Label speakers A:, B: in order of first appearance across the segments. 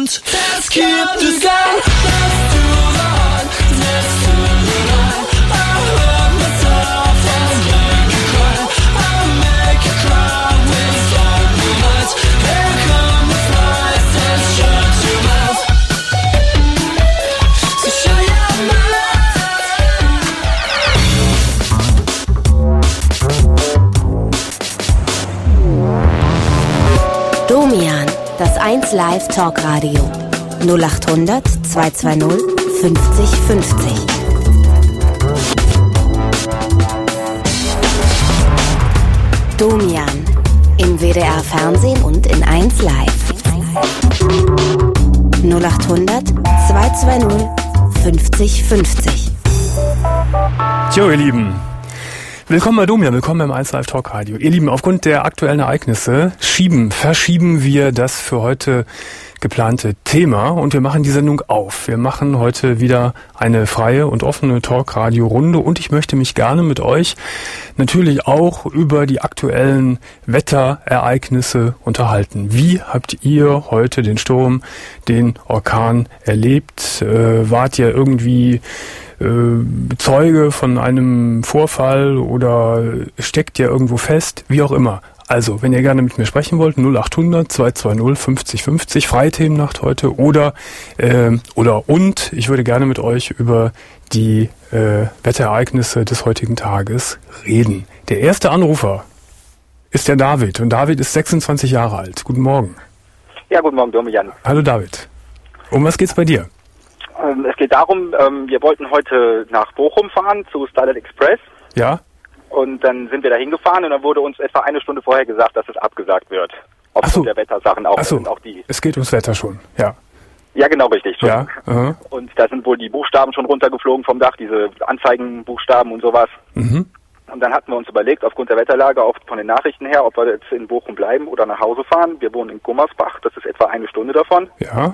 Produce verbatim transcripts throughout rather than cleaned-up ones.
A: und es gibt es dann. Let's do that, let's do that. I hurt myself, I'll make you cry. I'll make you cry with all the lights. Here come the flies, let's shut your mouth. So shut your
B: mouth. Domian, das eins Live Talkradio. null acht hundert zweihundertzweißig fünfzig fünfzig. Domian, im W D R Fernsehen und in eins Live. null acht hundert zweihundertzweißig fünfzig fünfzig.
C: Tja, ihr Lieben. Willkommen bei Domian, willkommen beim eins Live Talk Radio. Ihr Lieben, aufgrund der aktuellen Ereignisse schieben, verschieben wir das für heute geplante Thema und wir machen die Sendung auf. Wir machen heute wieder eine freie und offene Talk-Radio-Runde und ich möchte mich gerne mit euch natürlich auch über die aktuellen Wetterereignisse unterhalten. Wie habt ihr heute den Sturm, den Orkan erlebt? Äh, wart ihr irgendwie äh, Zeuge von einem Vorfall oder steckt ihr irgendwo fest? Wie auch immer. Also, wenn ihr gerne mit mir sprechen wollt, null acht hundert zweihundertzweißig fünfzig fünfzig, freie Themennacht heute oder äh, oder und ich würde gerne mit euch über die äh, Wetterereignisse des heutigen Tages reden. Der erste Anrufer ist der David und David ist sechsundzwanzig Jahre alt. Guten Morgen.
D: Ja, guten Morgen, Domian.
C: Hallo David. Um was geht's bei dir?
D: Ähm, es geht darum, ähm, wir wollten heute nach Bochum fahren zu Starlight Express.
C: Ja.
D: Und dann sind wir da hingefahren und dann wurde uns etwa eine Stunde vorher gesagt, dass es abgesagt wird. Aufgrund
C: so.
D: der Wettersachen auch.
C: Ach so.
D: auch die.
C: Es geht ums Wetter schon, ja.
D: Ja, genau, richtig. Schon.
C: Ja. Uh-huh.
D: Und da sind wohl die Buchstaben schon runtergeflogen vom Dach, diese Anzeigenbuchstaben und sowas.
C: Mhm.
D: Und dann hatten wir uns überlegt, aufgrund der Wetterlage, auch von den Nachrichten her, ob wir jetzt in Bochum bleiben oder nach Hause fahren. Wir wohnen in Gummersbach, das ist etwa eine Stunde davon.
C: Ja.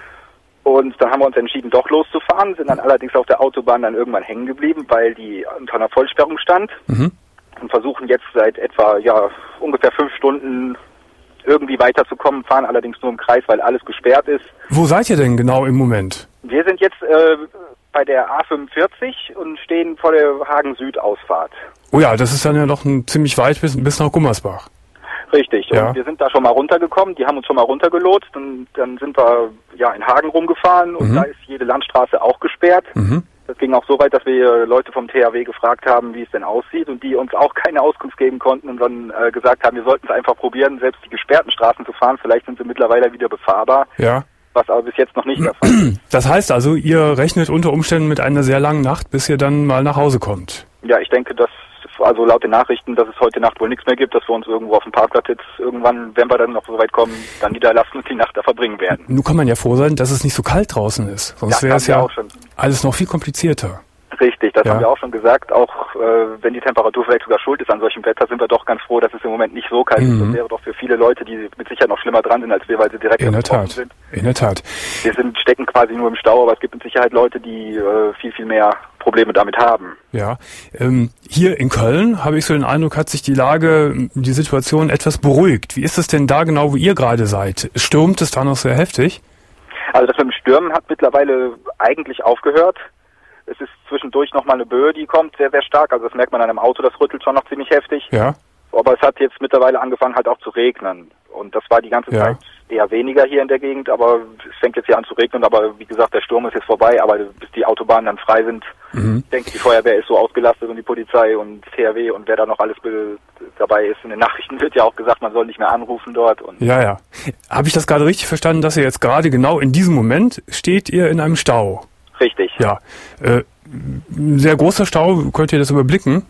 D: Und dann haben wir uns entschieden, doch loszufahren, sind dann allerdings auf der Autobahn dann irgendwann hängen geblieben, weil die unter einer Vollsperrung stand.
C: Mhm.
D: Und versuchen jetzt seit etwa, ja, ungefähr fünf Stunden irgendwie weiterzukommen, fahren allerdings nur im Kreis, weil alles gesperrt ist.
C: Wo seid ihr denn genau im Moment?
D: Wir sind jetzt äh, bei der A fünfundvierzig und stehen vor der Hagen-Süd-Ausfahrt.
C: Oh ja, das ist dann ja noch ein, ziemlich weit bis, bis nach Gummersbach.
D: Richtig,
C: Ja.
D: und wir sind da schon mal runtergekommen, die haben uns schon mal runtergelotst und dann sind wir ja in Hagen rumgefahren und
C: Mhm.
D: da ist jede Landstraße auch gesperrt.
C: Mhm.
D: Das ging auch so weit, dass wir Leute vom T H W gefragt haben, wie es denn aussieht und die uns auch keine Auskunft geben konnten und dann äh, gesagt haben, wir sollten es einfach probieren, selbst die gesperrten Straßen zu fahren. Vielleicht sind sie mittlerweile wieder befahrbar,
C: Ja.
D: was aber bis jetzt noch nicht der Fall ist.
C: Das heißt also, ihr rechnet unter Umständen mit einer sehr langen Nacht, bis ihr dann mal nach Hause kommt.
D: Ja, ich denke, dass, also laut den Nachrichten, dass es heute Nacht wohl nichts mehr gibt, dass wir uns irgendwo auf dem Parkplatz jetzt irgendwann, wenn wir dann noch so weit kommen, dann niederlassen und die Nacht da verbringen werden.
C: Nun kann man ja froh sein, dass es nicht so kalt draußen ist. Sonst
D: Das
C: wäre
D: haben
C: es
D: wir
C: ja
D: auch schon.
C: alles noch viel komplizierter.
D: Richtig, das
C: Ja.
D: haben wir auch schon gesagt. Auch äh, wenn die Temperatur vielleicht sogar schuld ist an solchem Wetter, sind wir doch ganz froh, dass es im Moment nicht so kalt ist.
C: Mhm.
D: Das wäre doch für viele Leute, die mit Sicherheit noch schlimmer dran sind als wir, weil sie direkt
C: In der
D: betroffen
C: Tat.
D: sind.
C: In der Tat.
D: Wir sind stecken quasi nur im Stau, aber es gibt mit Sicherheit Leute, die äh, viel, viel mehr Probleme damit haben.
C: Ja. Ähm, hier in Köln habe ich so den Eindruck, hat sich die Lage, die Situation etwas beruhigt. Wie ist es denn da genau, wo ihr gerade seid? Stürmt es da noch sehr heftig?
D: Also das mit dem Stürmen hat mittlerweile eigentlich aufgehört. Es ist zwischendurch nochmal eine Böe, die kommt, sehr, sehr stark. Also das merkt man an einem Auto, das rüttelt schon noch ziemlich heftig.
C: Ja.
D: Aber es hat jetzt mittlerweile angefangen halt auch zu regnen. Und das war die ganze
C: Ja.
D: Zeit eher weniger hier in der Gegend, aber es fängt jetzt hier an zu regnen. Aber wie gesagt, der Sturm ist jetzt vorbei, aber bis die Autobahnen dann frei sind,
C: Mhm.
D: ich denke, die Feuerwehr ist so ausgelastet und die Polizei und T H W und wer da noch alles be- dabei ist. In den Nachrichten wird ja auch gesagt, man soll nicht mehr anrufen dort. Und
C: Ja, ja. Habe ich das gerade richtig verstanden, dass ihr jetzt gerade genau in diesem Moment steht ihr in einem Stau?
D: richtig.
C: Ja. Äh, ein sehr großer Stau, könnt ihr das überblicken?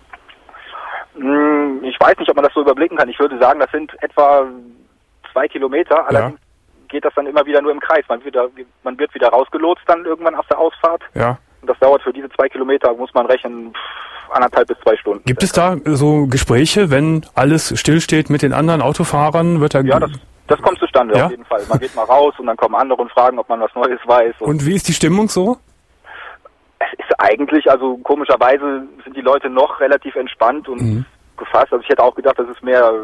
D: Hm, Ich weiß nicht, ob man das so überblicken kann. Ich würde sagen, das sind etwa zwei Kilometer. Allerdings geht das dann immer wieder nur im Kreis. Man wird, da, man wird wieder rausgelotst dann irgendwann aus der Ausfahrt.
C: Ja.
D: Und das dauert für diese zwei Kilometer, muss man rechnen, pff, anderthalb bis zwei Stunden.
C: Gibt es da so Gespräche, wenn alles stillsteht mit den anderen Autofahrern? Wird da
D: Ja, das, das kommt zustande
C: Ja?
D: auf jeden Fall. Man geht mal raus und dann kommen andere und fragen, ob man was Neues weiß. Und
C: Und wie ist die Stimmung so?
D: es ist eigentlich, also komischerweise sind die Leute noch relativ entspannt und
C: Mhm.
D: gefasst. Also ich hätte auch gedacht, dass es mehr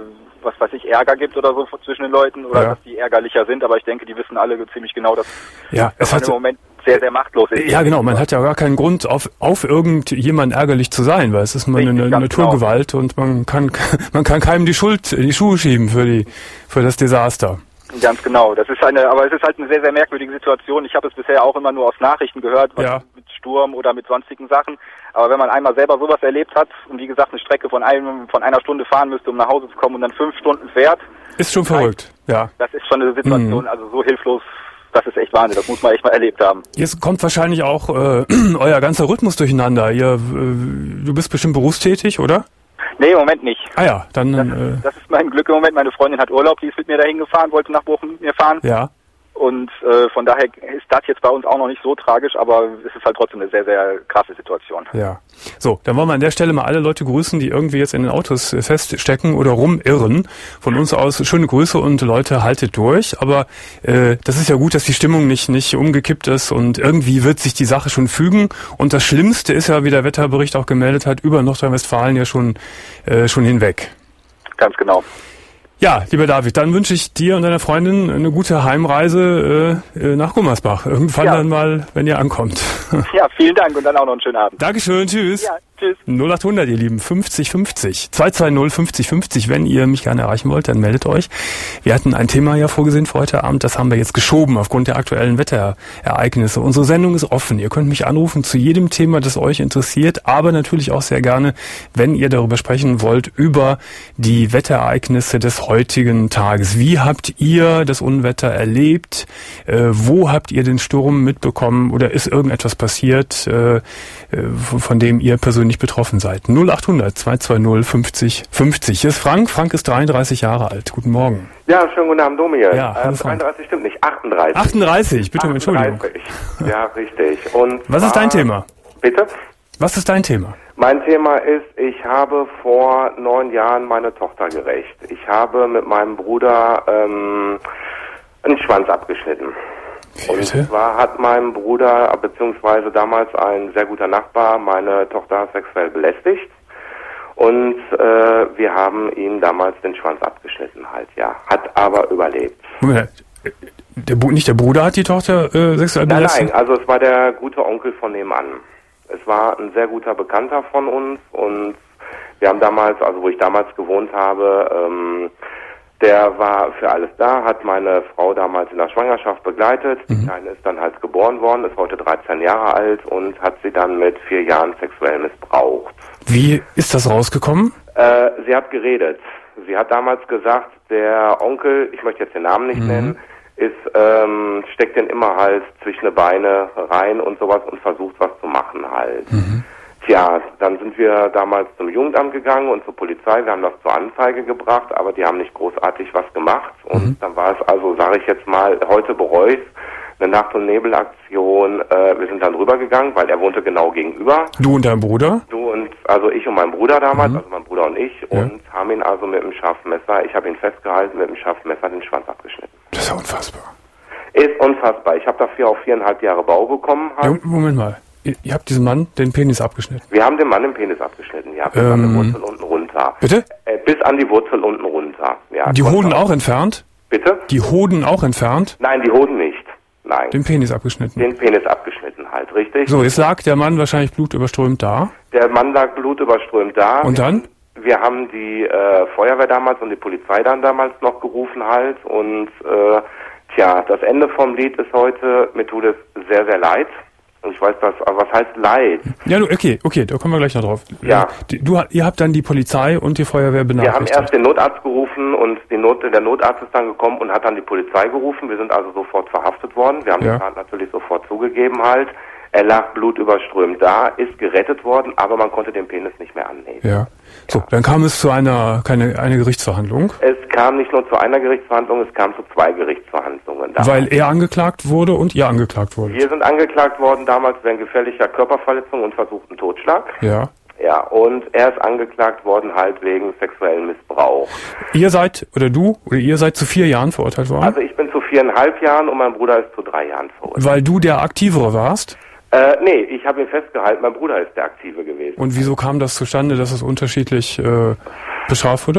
D: was weiß ich, Ärger gibt oder so zwischen den Leuten oder
C: Ja.
D: dass die ärgerlicher sind, aber ich denke, die wissen alle ziemlich genau, dass,
C: Ja,
D: dass
C: es
D: man
C: hat,
D: im Moment sehr, sehr machtlos ist.
C: ja genau, man hat ja gar keinen Grund, auf, auf irgendjemanden ärgerlich zu sein, weil es ist mal
D: Richtig,
C: eine
D: ganz
C: Naturgewalt und man kann, man kann keinem die Schuld, die Schuhe schieben für die, für das Desaster.
D: Ganz genau. Das ist eine, aber es ist halt eine sehr, sehr merkwürdige Situation. Ich habe es bisher auch immer nur aus Nachrichten gehört, was
C: Ja.
D: mit Sturm oder mit sonstigen Sachen. Aber wenn man einmal selber sowas erlebt hat und wie gesagt eine Strecke von einem, von einer Stunde fahren müsste, um nach Hause zu kommen und dann fünf Stunden fährt,
C: Ist schon verrückt, ja.
D: das ist schon eine Situation,
C: Mhm.
D: also so hilflos, das ist echt Wahnsinn. Das muss man echt mal erlebt haben.
C: Jetzt kommt wahrscheinlich auch äh, euer ganzer Rhythmus durcheinander. Ihr, äh, du bist bestimmt berufstätig, oder?
D: Nee, im Moment nicht.
C: Ah ja, dann,
D: Das,
C: äh,
D: das ist mein Glück im Moment. Meine Freundin hat Urlaub, die ist mit mir dahin gefahren, wollte nach Bochum mit mir fahren.
C: ja.
D: Und äh, von daher ist das jetzt bei uns auch noch nicht so tragisch, aber es ist halt trotzdem eine sehr, sehr krasse Situation.
C: Ja. So, dann wollen wir an der Stelle mal alle Leute grüßen, die irgendwie jetzt in den Autos äh, feststecken oder rumirren. Von uns aus schöne Grüße und Leute, haltet durch. Aber äh, das ist ja gut, dass die Stimmung nicht nicht umgekippt ist und irgendwie wird sich die Sache schon fügen. Und das Schlimmste ist ja, wie der Wetterbericht auch gemeldet hat, über Nordrhein-Westfalen ja schon äh, schon hinweg.
D: Ganz genau.
C: Ja, lieber David, dann wünsche ich dir und deiner Freundin eine gute Heimreise äh, nach Gummersbach. Irgendwann
D: Ja.
C: dann mal, wenn ihr ankommt.
D: Ja, vielen Dank und dann auch noch einen schönen Abend.
C: Dankeschön, tschüss.
D: Ja, tschüss.
C: null acht hundert, ihr Lieben, fünfzig fünfzig, zwei zwei null fünfzig fünfzig. Wenn ihr mich gerne erreichen wollt, dann meldet euch. Wir hatten ein Thema ja vorgesehen für heute Abend, das haben wir jetzt geschoben aufgrund der aktuellen Wetterereignisse. Unsere Sendung ist offen. Ihr könnt mich anrufen zu jedem Thema, das euch interessiert, aber natürlich auch sehr gerne, wenn ihr darüber sprechen wollt, über die Wetterereignisse des heutigen Tages. Wie habt ihr das Unwetter erlebt? Äh, wo habt ihr den Sturm mitbekommen oder ist irgendetwas passiert, äh, von, von dem ihr persönlich betroffen seid? null acht hundert, zwei zwei null, fünfzig fünfzig. Hier ist Frank. Frank ist dreiunddreißig Jahre alt. Guten Morgen.
E: Ja, schönen guten Abend, Domir.
C: Ja, hallo,
E: äh,
C: Frank.
E: dreiunddreißig stimmt nicht, achtunddreißig.
C: achtunddreißig, bitte um Entschuldigung.
E: achtunddreißig. Ja, richtig. Und
C: Was ist
E: zwar-
C: dein Thema?
E: Bitte?
C: Was ist dein Thema?
E: Mein Thema ist, ich habe vor neun Jahren meine Tochter gerächt. Ich habe mit meinem Bruder ähm, einen Schwanz abgeschnitten.
C: Wie bitte?
E: Und zwar hat mein Bruder, beziehungsweise damals ein sehr guter Nachbar, meine Tochter sexuell belästigt. Und äh, wir haben ihm damals den Schwanz abgeschnitten halt, ja. Hat aber überlebt.
C: Moment, der, Bu- nicht der Bruder hat die Tochter äh, sexuell
E: Nein,
C: belästigt?
E: nein, also es war der gute Onkel von nebenan. Es war ein sehr guter Bekannter von uns und wir haben damals, also wo ich damals gewohnt habe, ähm, der war für alles da, hat meine Frau damals in der Schwangerschaft begleitet. Die Kleine ist dann halt geboren worden, ist heute dreizehn Jahre alt und hat sie dann mit vier Jahren sexuell missbraucht.
C: Wie ist das rausgekommen?
E: Äh, sie hat geredet. Sie hat damals gesagt, der Onkel, ich möchte jetzt den Namen nicht nennen, ist, ähm, steckt den immer halt zwischen die Beine rein und sowas und versucht was zu machen halt. Tja, dann sind wir damals zum Jugendamt gegangen und zur Polizei. Wir haben das zur Anzeige gebracht, aber die haben nicht großartig was gemacht. Und dann war es also, sage ich jetzt mal, heute bereue ich eine Nacht- und Nebelaktion. Äh, wir sind dann rübergegangen, weil er wohnte genau gegenüber.
C: Du und dein Bruder?
E: Du und, also ich und mein Bruder damals,
C: Mhm.
E: also mein Bruder und ich,
C: Ja.
E: und haben ihn also mit dem scharfen Messer, ich habe ihn festgehalten, mit dem scharfen Messer den Schwanz abgeschnitten.
C: Das ist ja unfassbar.
E: Ist unfassbar. Ich habe dafür auch viereinhalb Jahre Bau bekommen.
C: Ja,
E: Halt.
C: Moment mal. Ihr, ihr habt diesem Mann den Penis abgeschnitten.
E: Wir haben dem Mann den Penis abgeschnitten, ja, bis
C: Ähm,
E: an die Wurzel unten runter.
C: Bitte?
E: Äh, bis an die Wurzel unten runter. Ja,
C: Die
E: konnte
C: Hoden auch entfernt?
E: Bitte?
C: Die Hoden auch entfernt?
E: Nein, die Hoden nicht. Nein.
C: Den Penis abgeschnitten.
E: Den Penis abgeschnitten halt, richtig?
C: So, jetzt lag der Mann wahrscheinlich blutüberströmt da.
E: Der Mann lag blutüberströmt da.
C: Und dann?
E: Wir haben die äh, Feuerwehr damals und die Polizei dann damals noch gerufen halt und äh, tja, das Ende vom Lied ist heute, mir tut es sehr, sehr leid. Und ich weiß das, aber was heißt Leid?
C: Ja, du, okay, okay, da kommen wir gleich noch drauf.
E: Ja.
C: Die- Du, ihr habt dann die Polizei und die Feuerwehr
E: Wir haben
C: benachrichtigt.
E: erst den Notarzt gerufen und die Not, der Notarzt ist dann gekommen und hat dann die Polizei gerufen. Wir sind also sofort verhaftet worden. Wir haben
C: Ja.
E: die Tat natürlich sofort zugegeben halt. Er lag blutüberströmt da, ist gerettet worden, aber man konnte den Penis nicht mehr annehmen.
C: Ja. So, dann kam es zu einer keine eine Gerichtsverhandlung,
E: Es kam nicht nur zu einer Gerichtsverhandlung, es kam zu zwei Gerichtsverhandlungen. Damals.
C: weil er angeklagt wurde und ihr angeklagt wurde.
E: Wir sind angeklagt worden damals wegen gefährlicher Körperverletzung und versuchten Totschlag.
C: Ja.
E: Ja, und er ist angeklagt worden halt wegen sexuellen Missbrauch.
C: Ihr seid, oder du, oder ihr seid zu vier Jahren verurteilt worden,
E: Also ich bin zu viereinhalb Jahren und mein Bruder ist zu drei Jahren verurteilt.
C: weil du der Aktivere warst.
E: Äh, nee, ich habe ihn festgehalten, mein Bruder ist der Aktive gewesen.
C: Und wieso kam das zustande, dass es unterschiedlich äh, bestraft wurde?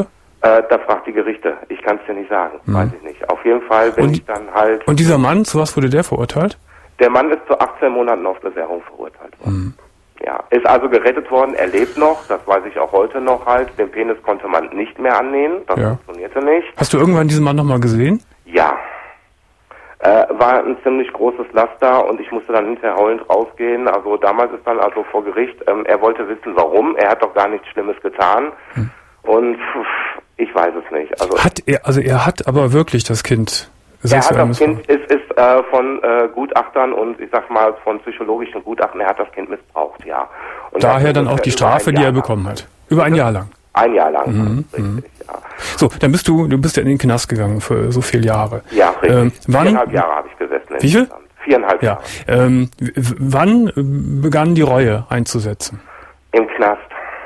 E: Äh, da fragt die Gerichte. Ich kann es dir nicht sagen. Mhm. Weiß ich nicht. Auf jeden Fall bin
C: und,
E: ich dann halt...
C: Und dieser Mann, zu was wurde der verurteilt?
E: Der Mann ist zu achtzehn Monaten auf Bewährung verurteilt worden. Mhm. Ja, ist also gerettet worden. Er lebt noch. Das weiß ich auch heute noch halt. Den Penis konnte man nicht mehr annähen. Das ja. funktionierte nicht.
C: Hast du irgendwann diesen Mann nochmal gesehen?
E: Ja. Äh, war ein ziemlich großes Laster und ich musste dann hinterher heulend rausgehen. Also damals ist dann also vor Gericht, ähm, er wollte wissen, warum. Er hat doch gar nichts Schlimmes getan. Hm. Und pff, ich weiß es nicht. Also
C: hat er, also er hat aber wirklich das Kind sexuell
E: Er hat das Kind, ist, ist äh, von äh, Gutachtern und ich sag mal von psychologischen Gutachten, er hat das Kind missbraucht, ja. Und
C: daher dann auch die Strafe, die er bekommen hat. Über ein Jahr lang.
E: Ein Jahr lang,
C: mhm, richtig, ja. So, dann bist du, du bist ja in den Knast gegangen für so viele Jahre.
E: Ja, richtig.
C: Ähm, wann,
E: Viereinhalb Jahre habe ich gesessen.
C: Wie viel?
E: Viereinhalb
C: ja.
E: Jahre.
C: Ähm, w- wann begann die Reue einzusetzen?
E: Im Knast.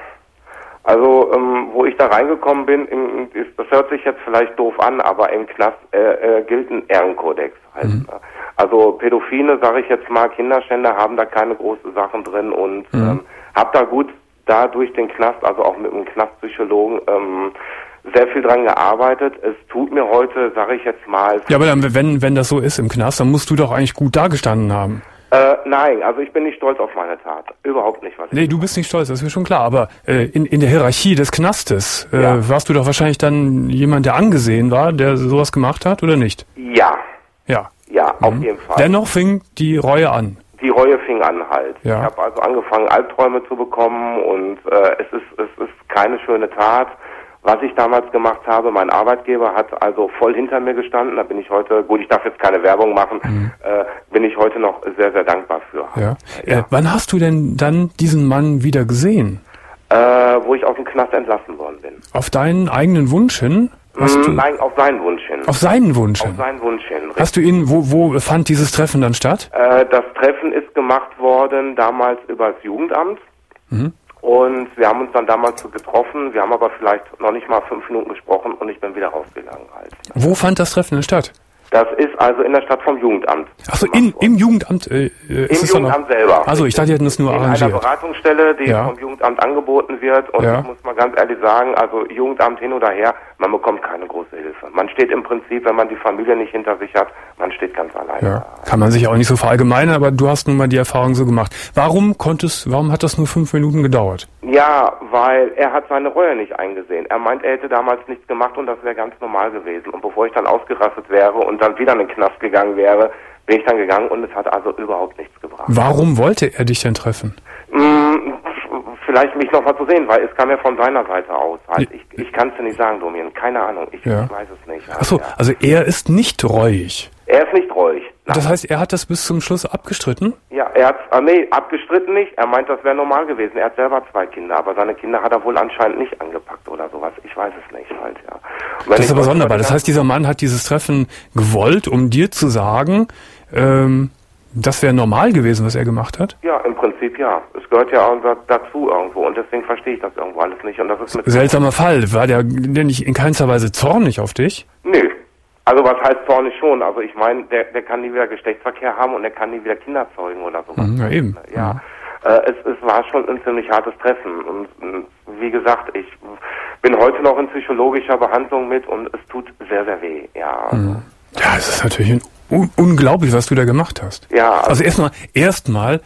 E: Also, ähm, wo ich da reingekommen bin, im, ist, das hört sich jetzt vielleicht doof an, aber im Knast äh, äh, gilt ein Ehrenkodex. Halt. Mhm. Also Pädophile, sage ich jetzt mal, Kinderschänder haben da keine großen Sachen drin und mhm. ähm, hab da gut da durch den Knast, also auch mit einem Knastpsychologen, ähm, sehr viel dran gearbeitet. Es tut mir heute, sage ich jetzt mal...
C: Ja, aber dann, wenn, wenn das so ist im Knast, dann musst du doch eigentlich gut dagestanden haben.
E: Äh, nein, also ich bin nicht stolz auf meine Tat. Überhaupt nicht. Was
C: nee, du bist nicht stolz, das ist mir schon klar. Aber äh, in, in der Hierarchie des Knastes äh,
E: ja.
C: warst du doch wahrscheinlich dann jemand, der angesehen war, der sowas gemacht hat, oder nicht?
E: Ja.
C: Ja.
E: Ja,
C: mhm.
E: auf jeden Fall.
C: Dennoch fing die Reue an.
E: Die Reue fing an halt.
C: Ja.
E: Ich habe also angefangen, Albträume zu bekommen und äh, es ist es ist keine schöne Tat. Was ich damals gemacht habe, mein Arbeitgeber hat also voll hinter mir gestanden. Da bin ich heute, gut, ich darf jetzt keine Werbung machen, mhm. äh, bin ich heute noch sehr, sehr dankbar für.
C: Ja. Ja. Äh, wann hast du denn dann diesen Mann wieder gesehen?
E: Äh, wo ich aus dem Knast entlassen worden bin.
C: Auf deinen eigenen Wunsch hin? Hast
E: mm,
C: du
E: nein, auf seinen Wunsch hin.
C: Auf seinen Wunsch hin?
E: Auf seinen Wunsch hin. Richtig.
C: Hast du ihn, wo, wo fand dieses Treffen dann statt?
E: Äh, das Treffen ist gemacht worden damals über das Jugendamt. Mhm. Und wir haben uns dann damals so getroffen. Wir haben aber vielleicht noch nicht mal fünf Minuten gesprochen und ich bin wieder rausgegangen halt.
C: Wo fand das Treffen denn statt?
E: Das ist also in der Stadt vom Jugendamt.
C: Achso, in, im Jugendamt? Äh, ist
E: Im
C: es
E: Jugendamt selber.
C: Also ich dachte, die hätten das nur
E: in
C: arrangiert.
E: In einer Beratungsstelle, die
C: ja.
E: vom Jugendamt angeboten wird. Und
C: ja.
E: ich muss mal ganz ehrlich sagen, also Jugendamt hin oder her, man bekommt keine große Hilfe. Man steht im Prinzip, wenn man die Familie nicht hinter sich hat, man steht ganz alleine.
C: Ja. Kann man sich auch nicht so verallgemeinern, aber du hast nun mal die Erfahrung so gemacht. Warum konntest, warum hat das nur fünf Minuten gedauert?
E: Ja, weil er hat seine Reue nicht eingesehen. Er meint, er hätte damals nichts gemacht und das wäre ganz normal gewesen. Und bevor ich dann ausgerastet wäre und dann wieder in den Knast gegangen wäre, bin ich dann gegangen und es hat also überhaupt nichts gebracht.
C: Warum wollte er dich denn treffen?
E: Mmh, vielleicht mich noch mal zu sehen, weil es kam ja von seiner Seite aus. Halt. Ich, ich kann es dir nicht sagen, Domian. Keine Ahnung. Ich,
C: ja.
E: ich weiß es nicht. Halt,
C: Achso,
E: ja.
C: also er ist nicht reuig.
E: Er ist nicht reuig. Nein.
C: Das heißt, er hat das bis zum Schluss abgestritten?
E: Ja, er hat äh, nee, abgestritten nicht. Er meint, das wäre normal gewesen. Er hat selber zwei Kinder, aber seine Kinder hat er wohl anscheinend nicht angepackt oder sowas. Ich weiß es nicht halt, ja.
C: Das ist aber sonderbar. Das heißt, dieser Mann hat dieses Treffen gewollt, um dir zu sagen, ähm, das wäre normal gewesen, was er gemacht hat?
E: Ja, im Prinzip ja. Es gehört ja auch dazu irgendwo und deswegen verstehe ich das irgendwo alles nicht. Und das ist mit
C: seltsamer Fall. War der denn nicht in keinster Weise zornig auf dich?
E: Nö. Also was heißt zornig schon? Also ich meine, der, der kann nie wieder Geschlechtsverkehr haben und der kann nie wieder Kinder zeugen oder sowas.
C: Mhm, ja, eben.
E: Ja.
C: Mhm.
E: Äh, es, es war schon ein ziemlich hartes Treffen. Und äh, wie gesagt, ich bin heute noch in psychologischer Behandlung mit und es tut sehr, sehr weh. Ja, also.
C: Mhm. Ja, es ist natürlich ein un- unglaublich, was du da gemacht hast.
E: Ja. Also,
C: also erstmal, erstmal,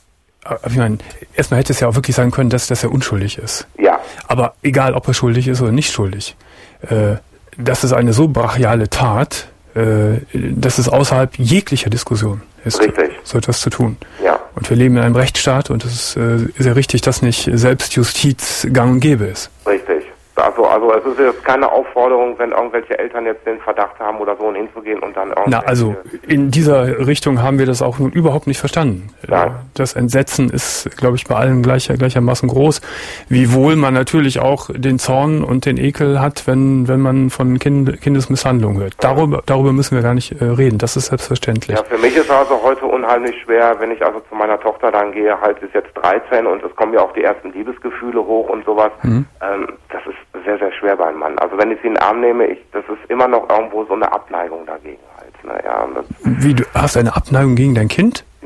C: ich meine, erstmal hätte es ja auch wirklich sein können, dass, dass er unschuldig ist.
E: Ja.
C: Aber egal, ob er schuldig ist oder nicht schuldig, äh, das ist eine so brachiale Tat, äh, dass es außerhalb jeglicher Diskussion ist,
E: richtig.
C: so etwas zu tun.
E: Ja.
C: Und wir leben in einem Rechtsstaat und es ist äh, sehr richtig, dass nicht Selbstjustiz gang und gäbe ist.
E: Richtig. Also, also es ist jetzt keine Aufforderung, wenn irgendwelche Eltern jetzt den Verdacht haben oder so, hinzugehen und dann irgendwie...
C: Na, also in dieser Richtung haben wir das auch nun überhaupt nicht verstanden.
E: Nein.
C: Das Entsetzen ist, glaube ich, bei allen gleicher, gleichermaßen groß, wiewohl man natürlich auch den Zorn und den Ekel hat, wenn wenn man von kind, Kindesmisshandlung hört. Darüber, darüber müssen wir gar nicht äh, reden, das ist selbstverständlich.
E: Ja, für mich ist also heute unheimlich schwer, wenn ich also zu meiner Tochter dann gehe, halt ist jetzt dreizehn und es kommen ja auch die ersten Liebesgefühle hoch und sowas. Mhm. Ähm, das ist sehr, sehr schwer bei einem Mann. Also wenn ich sie in den Arm nehme, ich, das ist immer noch irgendwo so eine Abneigung dagegen halt. Ne? Ja, und das
C: Wie, du hast eine Abneigung gegen dein Kind?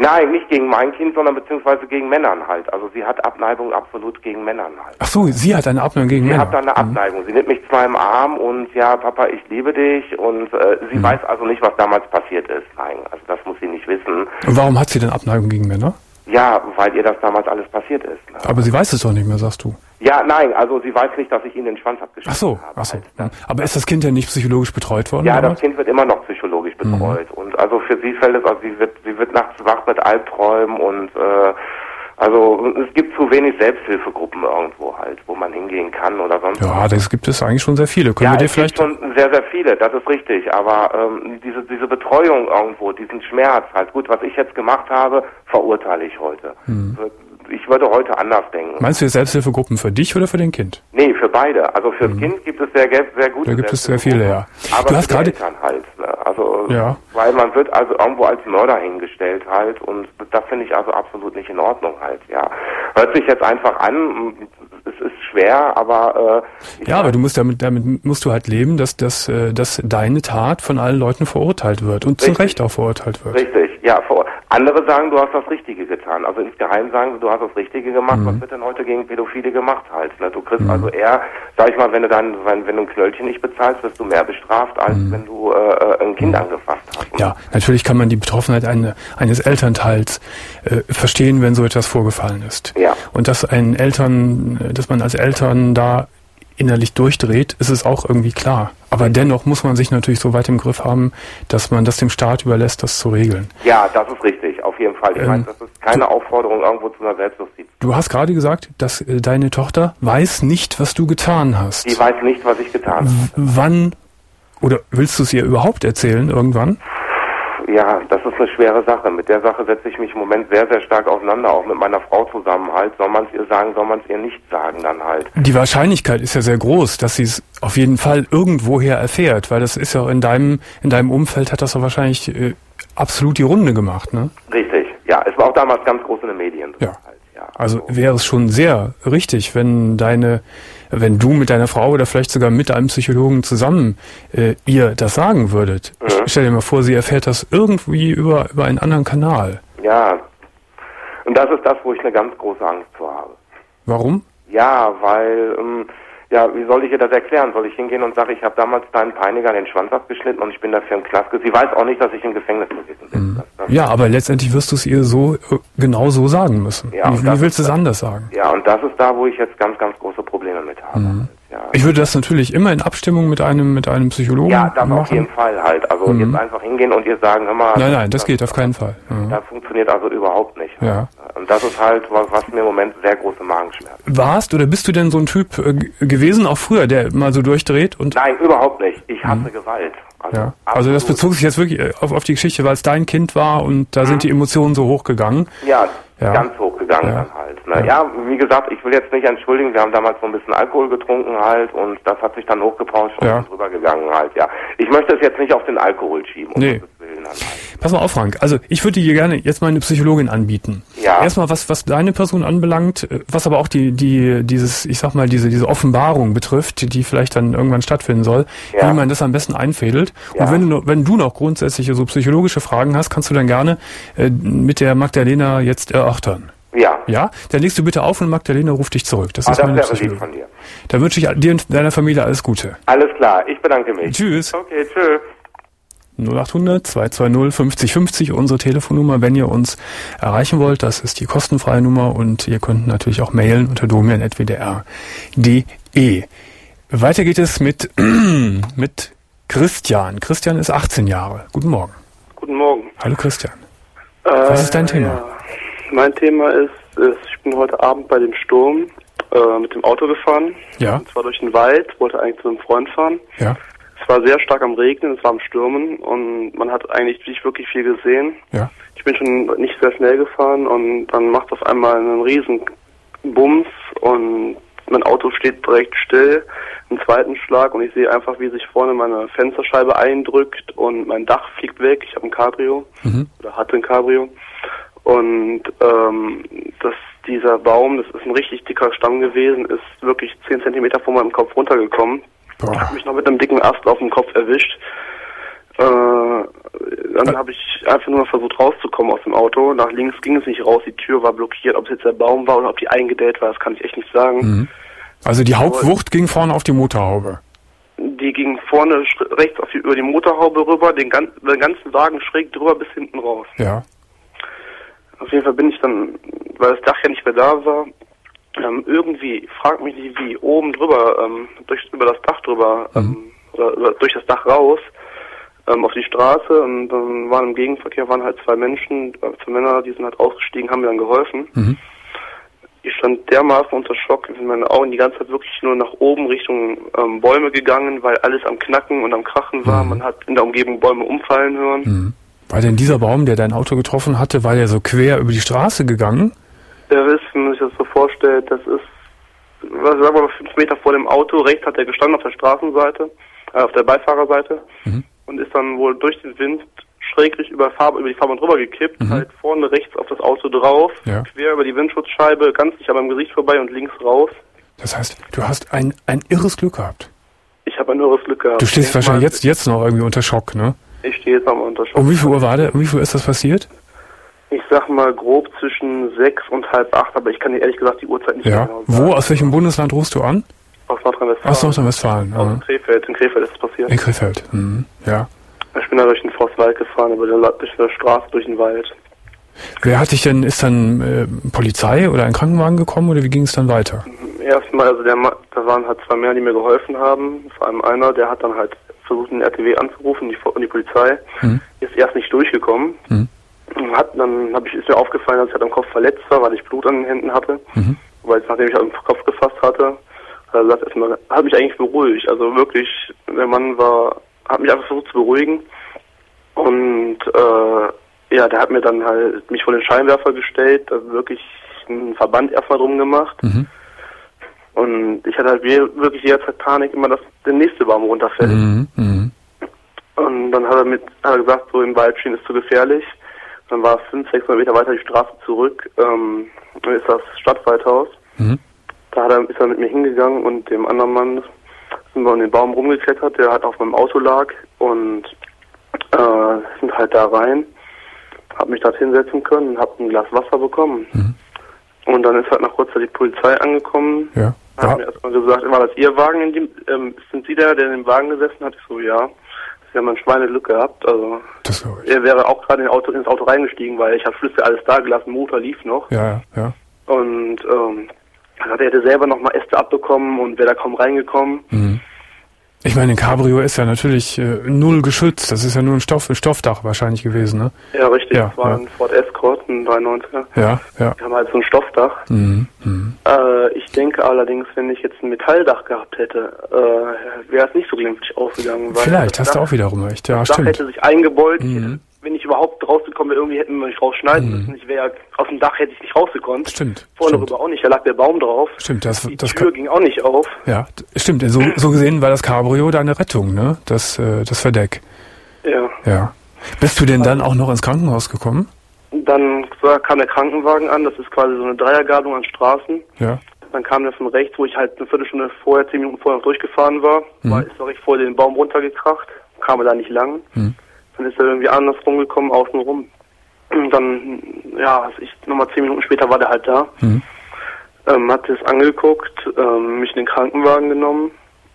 E: Nein, nicht gegen mein Kind, sondern beziehungsweise gegen Männern halt. Also sie hat Abneigung absolut gegen Männern halt.
C: Ach so, sie hat eine Abneigung gegen
E: sie
C: Männer.
E: Sie hat da eine Abneigung. Mhm. Sie nimmt mich zwar im Arm und ja, Papa, ich liebe dich und äh, sie mhm. weiß also nicht, was damals passiert ist. Nein, also das muss sie nicht wissen.
C: Und warum hat sie denn Abneigung gegen Männer?
E: Ja, weil ihr das damals alles passiert ist. Ne?
C: Aber sie weiß es doch nicht mehr, sagst du.
E: Ja, nein, also sie weiß nicht, dass ich ihnen den Schwanz abgeschnitten
C: ach so,
E: habe.
C: Ach so,
E: halt.
C: aber ist das Kind denn nicht psychologisch betreut worden?
E: Ja,
C: oder?
E: Das Kind wird immer noch psychologisch betreut. Mhm. Und also für sie fällt es, also sie wird, sie wird nachts wach mit Albträumen und äh, also es gibt zu wenig Selbsthilfegruppen irgendwo halt, wo man hingehen kann oder sonst was.
C: Ja, das gibt es eigentlich schon sehr viele. Können
E: ja,
C: wir dir
E: es
C: vielleicht
E: gibt schon sehr, sehr viele, das ist richtig. Aber ähm, diese diese Betreuung irgendwo, diesen Schmerz halt, gut, was ich jetzt gemacht habe, verurteile ich heute. Mhm. Ich würde heute anders denken.
C: Meinst du jetzt Selbsthilfegruppen für dich oder für dein Kind?
E: Nee, für beide. Also für das mhm. Kind gibt es sehr, sehr gute
C: Da gibt es sehr viele, ja.
E: Aber
C: du hast
E: für
C: gerade
E: die Eltern halt. Ne? Also,
C: ja.
E: Weil man wird also irgendwo als Mörder hingestellt halt und das finde ich also absolut nicht in Ordnung halt, ja. Hört sich jetzt einfach an, es ist schwer, aber... Äh,
C: ja, aber du musst damit, damit musst du halt leben, dass, dass, dass deine Tat von allen Leuten verurteilt wird und richtig. Zu Recht auch verurteilt wird.
E: Richtig, ja. Vor, andere sagen, du hast das Richtige getan. Also insgeheim sagen, du hast das Richtige gemacht. Mhm. Was wird denn heute gegen Pädophile gemacht halt? Ne? Du kriegst mhm. also eher, sag ich mal, wenn du dann, wenn, wenn du ein Knöllchen nicht bezahlst, wirst du mehr bestraft, als mhm. wenn du äh, ein Kind mhm. angefasst hast.
C: Ja, natürlich kann man die Betroffenheit eine, eines Elternteils äh, verstehen, wenn so etwas vorgefallen ist.
E: Ja.
C: Und dass ein Eltern, dass man als Eltern da innerlich durchdreht, ist es auch irgendwie klar. Aber dennoch muss man sich natürlich so weit im Griff haben, dass man das dem Staat überlässt, das zu regeln.
E: Ja, das ist richtig, auf jeden Fall. Ich ähm, meine, das ist keine du, Aufforderung irgendwo zu einer Selbstjustiz.
C: Du hast gerade gesagt, dass äh, deine Tochter weiß nicht, was du getan hast.
E: Die weiß nicht, was ich getan habe.
C: W- wann, oder willst du es ihr überhaupt erzählen, irgendwann?
E: Ja, das ist eine schwere Sache. Mit der Sache setze ich mich im Moment sehr, sehr stark auseinander, auch mit meiner Frau zusammen halt. Soll man es ihr sagen, soll man es ihr nicht sagen dann halt.
C: Die Wahrscheinlichkeit ist ja sehr groß, dass sie es auf jeden Fall irgendwoher erfährt, weil das ist ja in deinem, in deinem Umfeld hat das ja wahrscheinlich äh, absolut die Runde gemacht, ne?
E: Richtig, ja. Es war auch damals ganz groß in den Medien.
C: Ja.
E: Halt, ja.
C: Also wäre es schon sehr richtig, wenn deine wenn du mit deiner Frau oder vielleicht sogar mit einem Psychologen zusammen äh, ihr das sagen würdet. Mhm. Ich stell dir mal vor, sie erfährt das irgendwie über, über einen anderen Kanal.
E: Ja, und das ist das, wo ich eine ganz große Angst vor habe.
C: Warum?
E: Ja, weil, ähm, ja, wie soll ich ihr das erklären? Soll ich hingehen und sagen, ich habe damals deinen Peiniger den Schwanz abgeschnitten und ich bin dafür im Knast? Sie weiß auch nicht, dass ich im Gefängnis gewesen bin.
C: Mhm. Das, das ja, aber letztendlich wirst du es ihr so genau so sagen müssen. Ja, wie wie willst du es anders sagen?
E: Ja, und das ist da, wo ich jetzt ganz, ganz große Probleme mit habe. Mhm. Ja.
C: Ich würde das natürlich immer in Abstimmung mit einem mit einem Psychologen
E: machen. Ja, das
C: machen.
E: Auf jeden Fall halt. Also mhm. jetzt einfach hingehen und ihr sagen, hör mal...
C: Nein, nein, das,
E: das
C: geht auf keinen Fall.
E: Mhm. Das funktioniert also überhaupt nicht. Halt.
C: Ja.
E: Und das ist halt, was, was mir im Moment sehr große Magenschmerzen.
C: Warst oder bist du denn so ein Typ äh, gewesen, auch früher, der mal so durchdreht? Und
E: Nein, überhaupt nicht. Ich hasse mhm. Gewalt.
C: Also, ja. also das bezog sich jetzt wirklich auf, auf die Geschichte, weil es dein Kind war und da mhm. sind die Emotionen so hochgegangen.
E: Ja,
C: ja.
E: ganz hochgegangen
C: ja.
E: dann halt. Ne? Ja. ja, wie gesagt, ich will jetzt nicht entschuldigen, wir haben damals so ein bisschen Alkohol getrunken halt und das hat sich dann hochgepauscht und
C: ja.
E: drüber gegangen halt, ja. Ich möchte es jetzt nicht auf den Alkohol schieben.
C: Nee.
E: Willen halt.
C: Pass mal auf, Frank. Also ich würde dir gerne jetzt mal eine Psychologin anbieten.
E: Ja.
C: Erstmal, was, was deine Person anbelangt, was aber auch die, die, dieses, ich sag mal, diese, diese Offenbarung betrifft, die vielleicht dann irgendwann stattfinden soll, ja. wie man das am besten einfädelt.
E: Ja.
C: Und wenn du, wenn du noch grundsätzliche so psychologische Fragen hast, kannst du dann gerne äh, mit der Magdalena jetzt erörtern.
E: Ja.
C: Ja? Dann legst du bitte auf und Magdalena ruft dich zurück. Das
E: ah,
C: ist
E: das
C: meine
E: wäre
C: Psychologin.
E: lieb von dir.
C: Da wünsche ich dir und deiner Familie alles Gute.
E: Alles klar, ich bedanke mich.
C: Tschüss.
E: Okay, tschüss.
C: null acht hundert zwei zwei null fünfzig fünfzig, unsere Telefonnummer, wenn ihr uns erreichen wollt. Das ist die kostenfreie Nummer und ihr könnt natürlich auch mailen unter domian at w d r punkt d e. Weiter geht es mit, mit Christian. Christian ist achtzehn Jahre. Guten Morgen.
F: Guten Morgen.
C: Hallo Christian.
F: Äh,
C: Was ist dein Thema?
F: Ja. Mein Thema ist, ist, ich bin heute Abend bei dem Sturm äh, mit dem Auto gefahren.
C: Ja.
F: Und zwar durch den Wald, wollte eigentlich zu einem Freund fahren.
C: Ja.
F: Es war sehr stark am Regnen, es war am Stürmen und man hat eigentlich nicht wirklich viel gesehen.
C: Ja.
F: Ich bin schon nicht sehr schnell gefahren und dann macht auf einmal einen riesen Bums und mein Auto steht direkt still, einen zweiten Schlag und ich sehe einfach, wie sich vorne meine Fensterscheibe eindrückt und mein Dach fliegt weg. Ich habe ein Cabrio
C: Mhm.
F: oder hatte ein Cabrio und ähm, das, dieser Baum, das ist ein richtig dicker Stamm gewesen, ist wirklich zehn Zentimeter vor meinem Kopf runtergekommen.
C: Boah.
F: Hat mich noch mit einem dicken Ast auf dem Kopf erwischt. Äh, dann habe ich einfach nur versucht rauszukommen aus dem Auto. Nach links ging es nicht raus, die Tür war blockiert. Ob es jetzt der Baum war oder ob die eingedäht war, das kann ich echt nicht sagen.
C: Mhm. Also die Hauptwucht ging vorne auf die Motorhaube?
F: Die ging vorne rechts auf die, über die Motorhaube rüber, den, gan den ganzen Wagen schräg drüber bis hinten raus.
C: Ja.
F: Auf jeden Fall bin ich dann, weil das Dach ja nicht mehr da war, ähm, irgendwie, frag mich nicht wie, oben drüber, ähm, durch, über das Dach drüber, mhm. ähm, oder, oder durch das Dach raus, ähm, auf die Straße, und dann waren im Gegenverkehr waren halt zwei Menschen, äh, zwei Männer, die sind halt ausgestiegen, haben mir dann geholfen. Mhm. Ich stand dermaßen unter Schock, sind meine Augen die ganze Zeit wirklich nur nach oben Richtung ähm, Bäume gegangen, weil alles am Knacken und am Krachen war. Mhm. Man hat in der Umgebung Bäume umfallen hören.
C: Mhm. War denn dieser Baum, der dein Auto getroffen hatte, war der so quer über die Straße gegangen?
F: Der ist, wenn man sich das so vorstellt, das ist, was sagen wir mal, fünf Meter vor dem Auto. Rechts hat er gestanden auf der Straßenseite, äh, auf der Beifahrerseite, mhm. und ist dann wohl durch den Wind schräglich über, Farbe, über die Fahrbahn drüber gekippt, mhm. halt vorne rechts auf das Auto drauf, ja. quer über die Windschutzscheibe, ganz nicht aber im Gesicht vorbei und links raus.
C: Das heißt, du hast ein, ein irres Glück gehabt.
F: Ich habe ein irres Glück gehabt.
C: Du stehst wahrscheinlich jetzt, jetzt noch irgendwie unter Schock, ne?
F: Ich stehe jetzt nochmal unter Schock.
C: Um wie viel Uhr war der? Um wie viel Uhr ist das passiert?
F: Ich sag mal grob zwischen sechs und halb acht, aber ich kann dir ehrlich gesagt die Uhrzeit nicht
C: ja.
F: genau sagen.
C: Wo, aus welchem Bundesland rufst du an?
F: Aus Nordrhein-Westfalen.
C: Aus Nordrhein-Westfalen.
F: Aus Krefeld. In Krefeld ist es passiert.
C: In Krefeld, mhm. ja.
F: Ich bin da durch den Forstwald gefahren, über den, durch die Straße, durch den Wald.
C: Wer hat dich denn, ist dann äh, Polizei oder ein Krankenwagen gekommen oder wie ging es dann weiter?
F: Erstmal, also der, da waren halt zwei Männer, die mir geholfen haben. Vor allem einer, der hat dann halt versucht, den R T W anzurufen, die, die Polizei. Mhm. Ist erst nicht durchgekommen. Mhm. Hat, dann hab ich, ist mir aufgefallen, dass ich halt am Kopf verletzt war, weil ich Blut an den Händen hatte. Mhm. Weil es, nachdem ich halt am Kopf gefasst hatte, hat, gesagt, erstmal, hat mich eigentlich beruhigt. Also wirklich, der Mann war, hat mich einfach versucht zu beruhigen. Und äh, ja, der hat mir dann halt mich vor den Scheinwerfer gestellt, also wirklich einen Verband erstmal drum gemacht. Mhm. Und ich hatte halt wirklich jederzeit Panik, immer, dass der nächste Baum runterfällt. Mhm. Mhm. Und dann hat er, mit, hat er gesagt, so im Wald stehen ist zu gefährlich. Dann war es fünf, sechshundert Meter weiter die Straße zurück, ähm, dann ist das Stadtwaldhaus. Mhm. Da hat er, ist er mit mir hingegangen und dem anderen Mann sind wir um den Baum rumgeklettert, der halt auf meinem Auto lag, und äh, sind halt da rein, hab mich dort hinsetzen können, hab ein Glas Wasser bekommen. Mhm. Und dann ist halt nach kurzer Zeit die Polizei angekommen. Ja. Hat ja. mir erstmal gesagt, war das Ihr Wagen, in dem, ähm, sind Sie der, der in dem Wagen gesessen hat? Ich so, ja. Sie haben ein Schweineglück gehabt, also
C: das
F: er wäre auch gerade in Auto, ins Auto reingestiegen, weil ich habe Schlüssel alles da gelassen, Motor lief noch.
C: Ja, ja.
F: Und ähm, er hätte selber noch mal Äste abbekommen und wäre da kaum reingekommen.
C: Mhm. Ich meine, ein Cabrio ist ja natürlich äh, null geschützt. Das ist ja nur ein, Stoff, ein Stoffdach wahrscheinlich gewesen, ne?
F: Ja, richtig.
C: Ja,
F: das war
C: ja.
F: ein Ford Escort, ein dreiundneunziger.
C: Ja, ja.
F: Wir haben halt so ein Stoffdach.
C: Mhm. Mhm.
F: Äh, ich denke allerdings, wenn ich jetzt ein Metalldach gehabt hätte, äh, wäre es nicht so glimpflich ausgegangen. Weil
C: Vielleicht, hast Dach, du auch wiederum recht. Ja,
F: das
C: stimmt.
F: Dach hätte sich eingebeult.
C: Mhm.
F: Wenn ich überhaupt rausgekommen wäre, irgendwie hätten wir mich rausschneiden
C: Mhm.
F: müssen. Ich wäre aus dem Dach hätte ich nicht rausgekonnt.
C: Stimmt.
F: Vorne
C: stimmt.
F: rüber auch nicht, da lag der Baum drauf.
C: Stimmt, das,
F: Die
C: das
F: Tür
C: kann,
F: ging auch nicht auf.
C: Ja, stimmt. So, so gesehen war das Cabrio deine Rettung, ne? Das, äh, das Verdeck.
F: Ja.
C: Ja. Bist du denn dann auch noch ins Krankenhaus gekommen?
F: Dann kam der Krankenwagen an, das ist quasi so eine Dreiergabelung an Straßen.
C: Ja.
F: Dann kam der von rechts, wo ich halt eine Viertelstunde vorher, zehn Minuten vorher noch durchgefahren war.
C: Mhm.
F: War ist direkt vor den Baum runtergekracht, kam er da nicht lang. Mhm. Dann ist er irgendwie anders rumgekommen, außen rum. Und dann, ja, ich, nochmal zehn Minuten später war der halt da. Mhm. Ähm, hat das angeguckt, ähm, mich in den Krankenwagen genommen,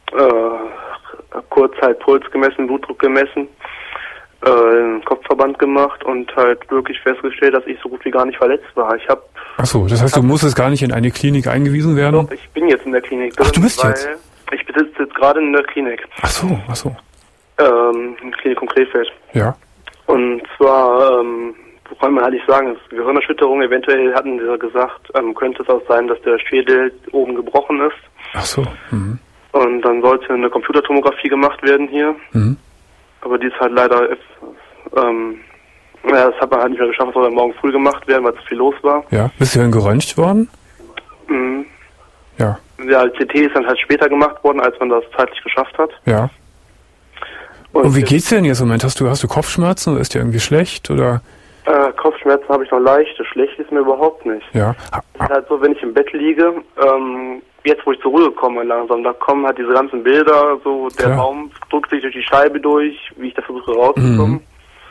F: äh, kurz halt Puls gemessen, Blutdruck gemessen, äh, einen Kopfverband gemacht und halt wirklich festgestellt, dass ich so gut wie gar nicht verletzt war. Ich hab...
C: Ach so, das heißt, du musstest gar nicht in eine Klinik eingewiesen werden?
F: Doch, ich bin jetzt in der Klinik drin.
C: Ach, du bist
F: weil
C: jetzt?
F: Ich sitze jetzt gerade in der Klinik.
C: Ach so, ach so.
F: Ähm, in Klinikum Krefeld.
C: Ja.
F: Und zwar, ähm, woran man eigentlich sagen, ist Gehirnerschütterung, eventuell hatten sie gesagt, ähm, könnte es auch sein, dass der Schädel oben gebrochen ist.
C: Ach so. Mhm.
F: Und dann sollte eine Computertomographie gemacht werden hier. Mhm. Aber die ist halt leider, ähm, ja, das hat man halt nicht mehr geschafft, es soll dann morgen früh gemacht werden, weil zu viel los war.
C: Ja. Bist du denn geröntgt worden?
F: Mhm.
C: Ja.
F: Ja, C T ist dann halt später gemacht worden, als man das zeitlich geschafft hat.
C: Ja. Und, Und wie geht's dir denn jetzt im Moment? Hast du, hast du Kopfschmerzen oder ist dir irgendwie schlecht oder?
F: Äh, Kopfschmerzen habe ich noch leichte, schlecht ist mir überhaupt nicht.
C: Ja.
F: Es ist halt so, wenn ich im Bett liege, ähm, jetzt wo ich zur Ruhe komme langsam, da kommen halt diese ganzen Bilder, so der
C: Klar.
F: Baum drückt sich durch die Scheibe durch, wie ich da versuche rauszukommen. Mhm.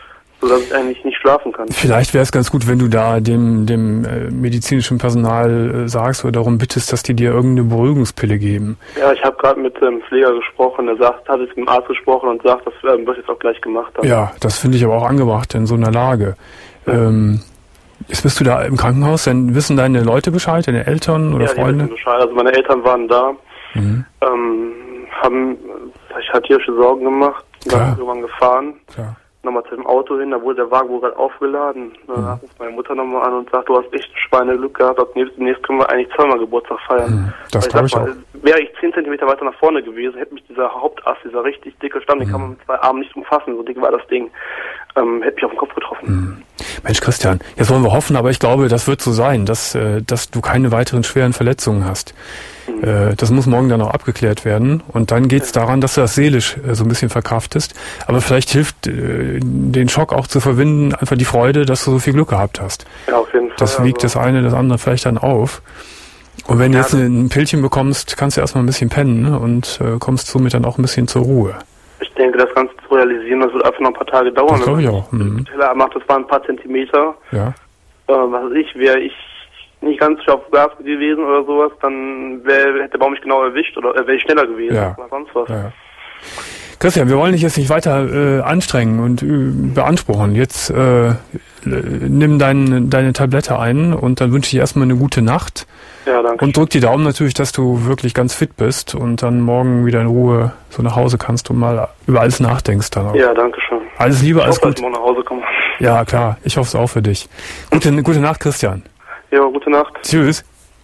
F: sodass ich eigentlich nicht schlafen kann.
C: Vielleicht wäre es ganz gut, wenn du da dem, dem äh, medizinischen Personal äh, sagst oder darum bittest, dass die dir irgendeine Beruhigungspille geben.
F: Ja, ich habe gerade mit dem ähm, Pfleger gesprochen, der sagt, hat jetzt mit dem Arzt gesprochen und sagt, das ähm, wird jetzt auch gleich gemacht haben.
C: Ja, das finde ich aber auch angebracht in so einer Lage. Ja. Ähm, jetzt bist du da im Krankenhaus, dann wissen deine Leute Bescheid, deine Eltern oder
F: ja,
C: Freunde?
F: Die wissen Bescheid. Also meine Eltern waren da, mhm. ähm, haben ich hatte tierische Sorgen gemacht, dann irgendwann gefahren. Klar. Nochmal zu dem Auto hin, da wurde der Wagen wohl gerade aufgeladen. Dann mhm. ruft meine Mutter nochmal an und sagt, du hast echt ein Schweineglück gehabt, demnächst können wir eigentlich zweimal Geburtstag feiern.
C: Mhm. Das glaube ich auch.
F: Wäre ich zehn Zentimeter weiter nach vorne gewesen, hätte mich dieser Hauptast, dieser richtig dicke Stamm, mhm. den kann man mit zwei Armen nicht umfassen, so dick war das Ding, ähm, hätte mich auf den Kopf getroffen.
C: Mhm. Mensch Christian, jetzt wollen wir hoffen, aber ich glaube, das wird so sein, dass, äh, dass du keine weiteren schweren Verletzungen hast. Mhm. Äh, das muss morgen dann auch abgeklärt werden und dann geht es ja. daran, dass du das seelisch äh, so ein bisschen verkraftest. Aber vielleicht hilft äh, den Schock auch zu verwinden, einfach die Freude, dass du so viel Glück gehabt hast.
F: Ja, auf jeden Fall.
C: Das wiegt also das eine, das andere vielleicht dann auf. Und wenn du ja, jetzt ein Pillchen bekommst, kannst du erstmal ein bisschen pennen, ne? Und äh, kommst somit dann auch ein bisschen zur Ruhe.
F: Ich denke, das Ganze zu realisieren, das wird einfach noch ein paar Tage dauern.
C: Das glaube ich auch. Mhm.
F: Teller macht, das waren ein paar Zentimeter.
C: Ja.
F: Äh, was weiß ich, wäre ich nicht ganz auf Gas gewesen oder sowas, dann wär, hätte der Baum mich genau erwischt oder äh, wäre ich schneller gewesen
C: ja.
F: oder sonst was.
C: Ja. Christian, wir wollen dich jetzt nicht weiter äh, anstrengen und äh, beanspruchen. Jetzt äh, nimm dein, deine Tablette ein und dann wünsche ich erstmal eine gute Nacht.
F: Ja, danke.
C: Und drück die Daumen natürlich, dass du wirklich ganz fit bist und dann morgen wieder in Ruhe so nach Hause kannst und mal über alles nachdenkst dann auch.
F: Ja, danke schön.
C: Alles Liebe, alles
F: ich hoffe,
C: gut.
F: Dass ich morgen nach Hause komme.
C: Ja, klar. Ich hoffe es auch für dich. Gute, gute Nacht, Christian.
F: Ja, gute Nacht.
C: Tschüss.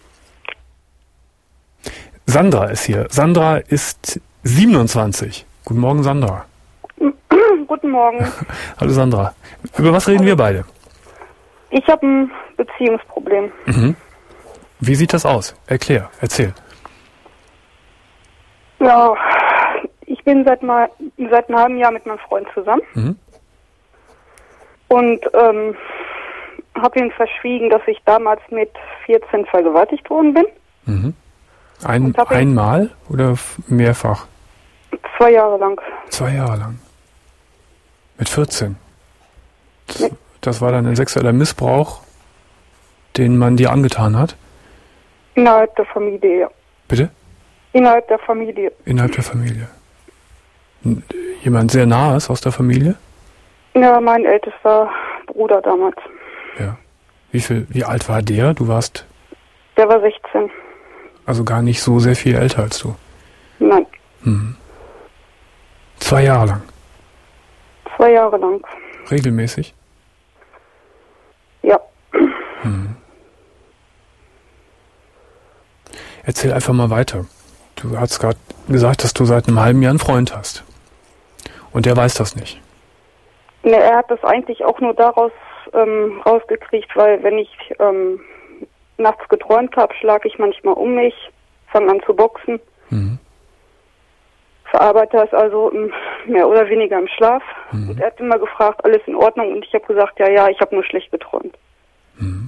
C: Sandra ist hier. Sandra ist siebenundzwanzig. Guten Morgen, Sandra.
G: Guten Morgen.
C: Hallo, Sandra. Über was reden Hallo. wir beide?
G: Ich habe ein Beziehungsproblem.
C: Mhm. Wie sieht das aus? Erklär, erzähl.
G: Ja, ich bin seit, mal, seit einem halben Jahr mit meinem Freund zusammen. Mhm. Und ähm, habe ihm verschwiegen, dass ich damals mit vierzehn vergewaltigt worden bin.
C: Mhm. Ein, einmal oder mehrfach?
G: Zwei Jahre lang.
C: Zwei Jahre lang. Mit vierzehn? Das, das war dann ein sexueller Missbrauch, den man dir angetan hat?
G: Innerhalb der Familie, ja.
C: Bitte?
G: Innerhalb der Familie.
C: Innerhalb der Familie. Jemand sehr nahes aus der Familie?
G: Ja, mein ältester Bruder damals.
C: Ja. Wie viel, wie alt war der? Du warst?
G: Der war sechzehn.
C: Also gar nicht so sehr viel älter als du?
G: Nein.
C: Hm. Zwei Jahre lang?
G: Zwei Jahre lang.
C: Regelmäßig?
G: Ja.
C: Hm. Erzähl einfach mal weiter. Du hast gerade gesagt, dass du seit einem halben Jahr einen Freund hast. Und der weiß das nicht.
G: Ne, er hat das eigentlich auch nur daraus ähm, rausgekriegt, weil wenn ich ähm, nachts geträumt habe, schlage ich manchmal um mich, fange an zu boxen. Mhm. Verarbeite das also mehr oder weniger im Schlaf. Mhm. Und er hat immer gefragt, alles in Ordnung? Und ich habe gesagt, ja, ja, ich habe nur schlecht geträumt.
C: Mhm.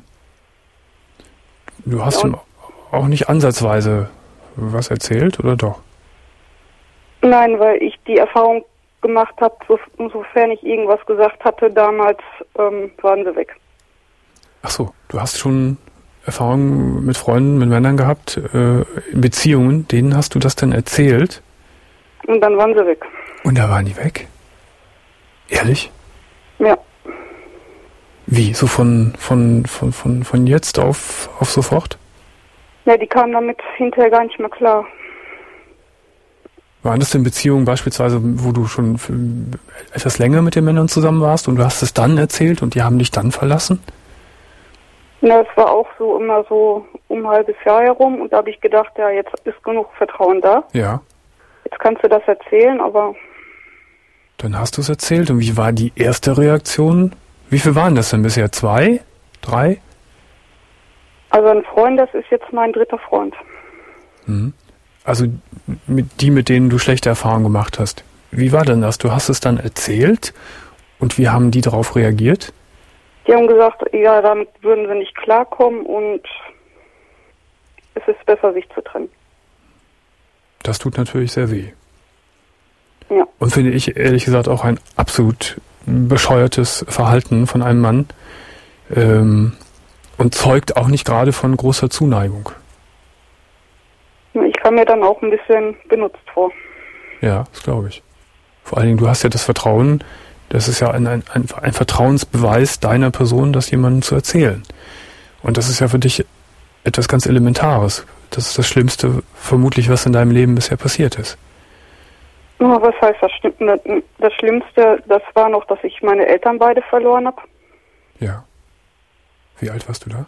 C: Du hast ja, ihm auch nicht ansatzweise was erzählt, oder doch?
G: Nein, weil ich die Erfahrung gemacht habe, so, sofern ich irgendwas gesagt hatte, damals ähm, waren sie weg.
C: Ach so, du hast schon Erfahrungen mit Freunden, mit Männern gehabt, äh, in Beziehungen, denen hast du das dann erzählt?
G: Und dann waren sie weg.
C: Und da waren die weg? Ehrlich?
G: Ja.
C: Wie? So von, von, von, von, von jetzt auf, auf sofort?
G: Ja, die kamen damit hinterher gar nicht mehr klar.
C: Waren das denn Beziehungen beispielsweise, wo du schon etwas länger mit den Männern zusammen warst und du hast es dann erzählt und die haben dich dann verlassen?
G: Ja, es war auch so immer so um ein halbes Jahr herum und da habe ich gedacht, ja, jetzt ist genug Vertrauen da.
C: Ja.
G: Jetzt kannst du das erzählen, aber...
C: Dann hast du es erzählt. Und wie war die erste Reaktion? Wie viel waren das denn bisher? Zwei? Drei?
G: Also ein Freund, das ist jetzt mein dritter Freund.
C: Mhm. Also mit die, mit denen du schlechte Erfahrungen gemacht hast. Wie war denn das? Du hast es dann erzählt und wie haben die darauf reagiert?
G: Die haben gesagt, ja, damit würden sie nicht klarkommen und es ist besser, sich zu trennen.
C: Das tut natürlich sehr weh.
G: Ja.
C: Und finde ich ehrlich gesagt auch ein absolut bescheuertes Verhalten von einem Mann ähm, und zeugt auch nicht gerade von großer Zuneigung.
G: Ich kam mir dann auch ein bisschen benutzt vor.
C: Ja, das glaube ich. Vor allen Dingen, du hast ja das Vertrauen, das ist ja ein, ein, ein Vertrauensbeweis deiner Person, das jemandem zu erzählen. Und das ist ja für dich etwas ganz Elementares. Das ist das Schlimmste, vermutlich, was in deinem Leben bisher passiert ist.
G: Ja, was heißt das? Das Schlimmste, das war noch, dass ich meine Eltern beide verloren habe.
C: Ja. Wie alt warst du da?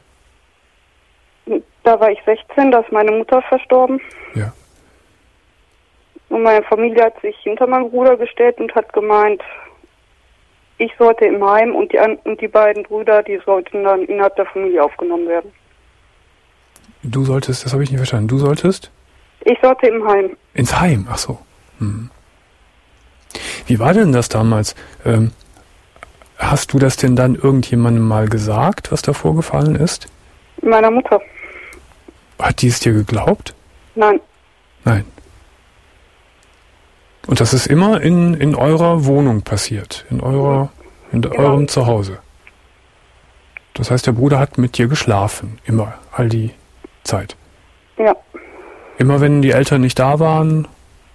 G: Da war ich sechzehn, da ist meine Mutter verstorben.
C: Ja.
G: Und meine Familie hat sich hinter meinen Bruder gestellt und hat gemeint, ich sollte im Heim und die, und die beiden Brüder, die sollten dann innerhalb der Familie aufgenommen werden.
C: Du solltest, das habe ich nicht verstanden, du solltest?
G: Ich sollte im Heim.
C: Ins Heim, ach so. Hm. Wie war denn das damals? Ähm, hast du das denn dann irgendjemandem mal gesagt, was da vorgefallen ist?
G: Meiner Mutter.
C: Hat die es dir geglaubt?
G: Nein.
C: Nein. Und das ist immer in, in eurer Wohnung passiert, in eurer, in
G: genau.
C: eurem Zuhause. Das heißt, der Bruder hat mit dir geschlafen, immer, all die Zeit.
G: Ja.
C: Immer wenn die Eltern nicht da waren?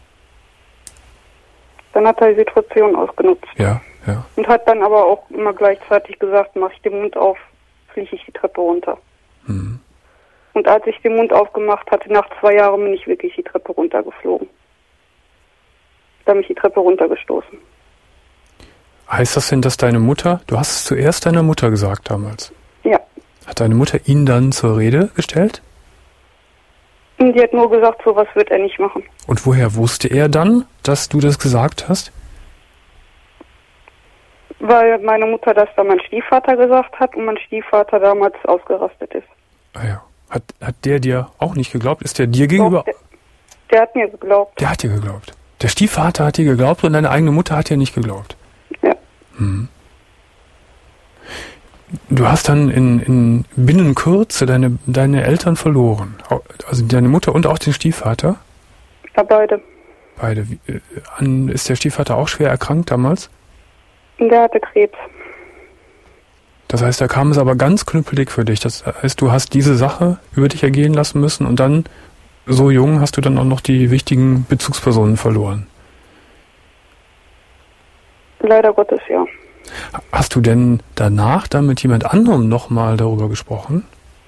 G: Dann hat er die Situation ausgenutzt.
C: Ja, ja.
G: Und hat dann aber auch immer gleichzeitig gesagt, mach ich den Mund auf, fliege ich die Treppe runter.
C: Mhm.
G: Und als ich den Mund aufgemacht hatte, nach zwei Jahren bin ich wirklich die Treppe runtergeflogen. Da mich die Treppe runtergestoßen.
C: Heißt das denn, dass deine Mutter, du hast es zuerst deiner Mutter gesagt damals?
G: Ja.
C: Hat deine Mutter ihn dann zur Rede gestellt?
G: Und die hat nur gesagt, sowas wird er nicht machen.
C: Und woher wusste er dann, dass du das gesagt hast?
G: Weil meine Mutter das dann mein Stiefvater gesagt hat und mein Stiefvater damals ausgerastet ist.
C: Ah ja. Hat, hat der dir auch nicht geglaubt? Ist der dir gegenüber?
G: Doch, der, der hat mir geglaubt.
C: Der hat dir geglaubt. Der Stiefvater hat dir geglaubt und deine eigene Mutter hat dir nicht geglaubt.
G: Ja.
C: Hm. Du hast dann in, in binnen Kürze deine, deine Eltern verloren. Also deine Mutter und auch den Stiefvater?
G: Ja, beide.
C: Beide. Wie, äh, an, ist der Stiefvater auch schwer erkrankt damals?
G: Der hatte Krebs.
C: Das heißt, da kam es aber ganz knüppeldick für dich. Das heißt, du hast diese Sache über dich ergehen lassen müssen und dann, so jung, hast du dann auch noch die wichtigen Bezugspersonen verloren.
G: Leider Gottes, ja.
C: Hast du denn danach dann mit jemand anderem nochmal darüber gesprochen?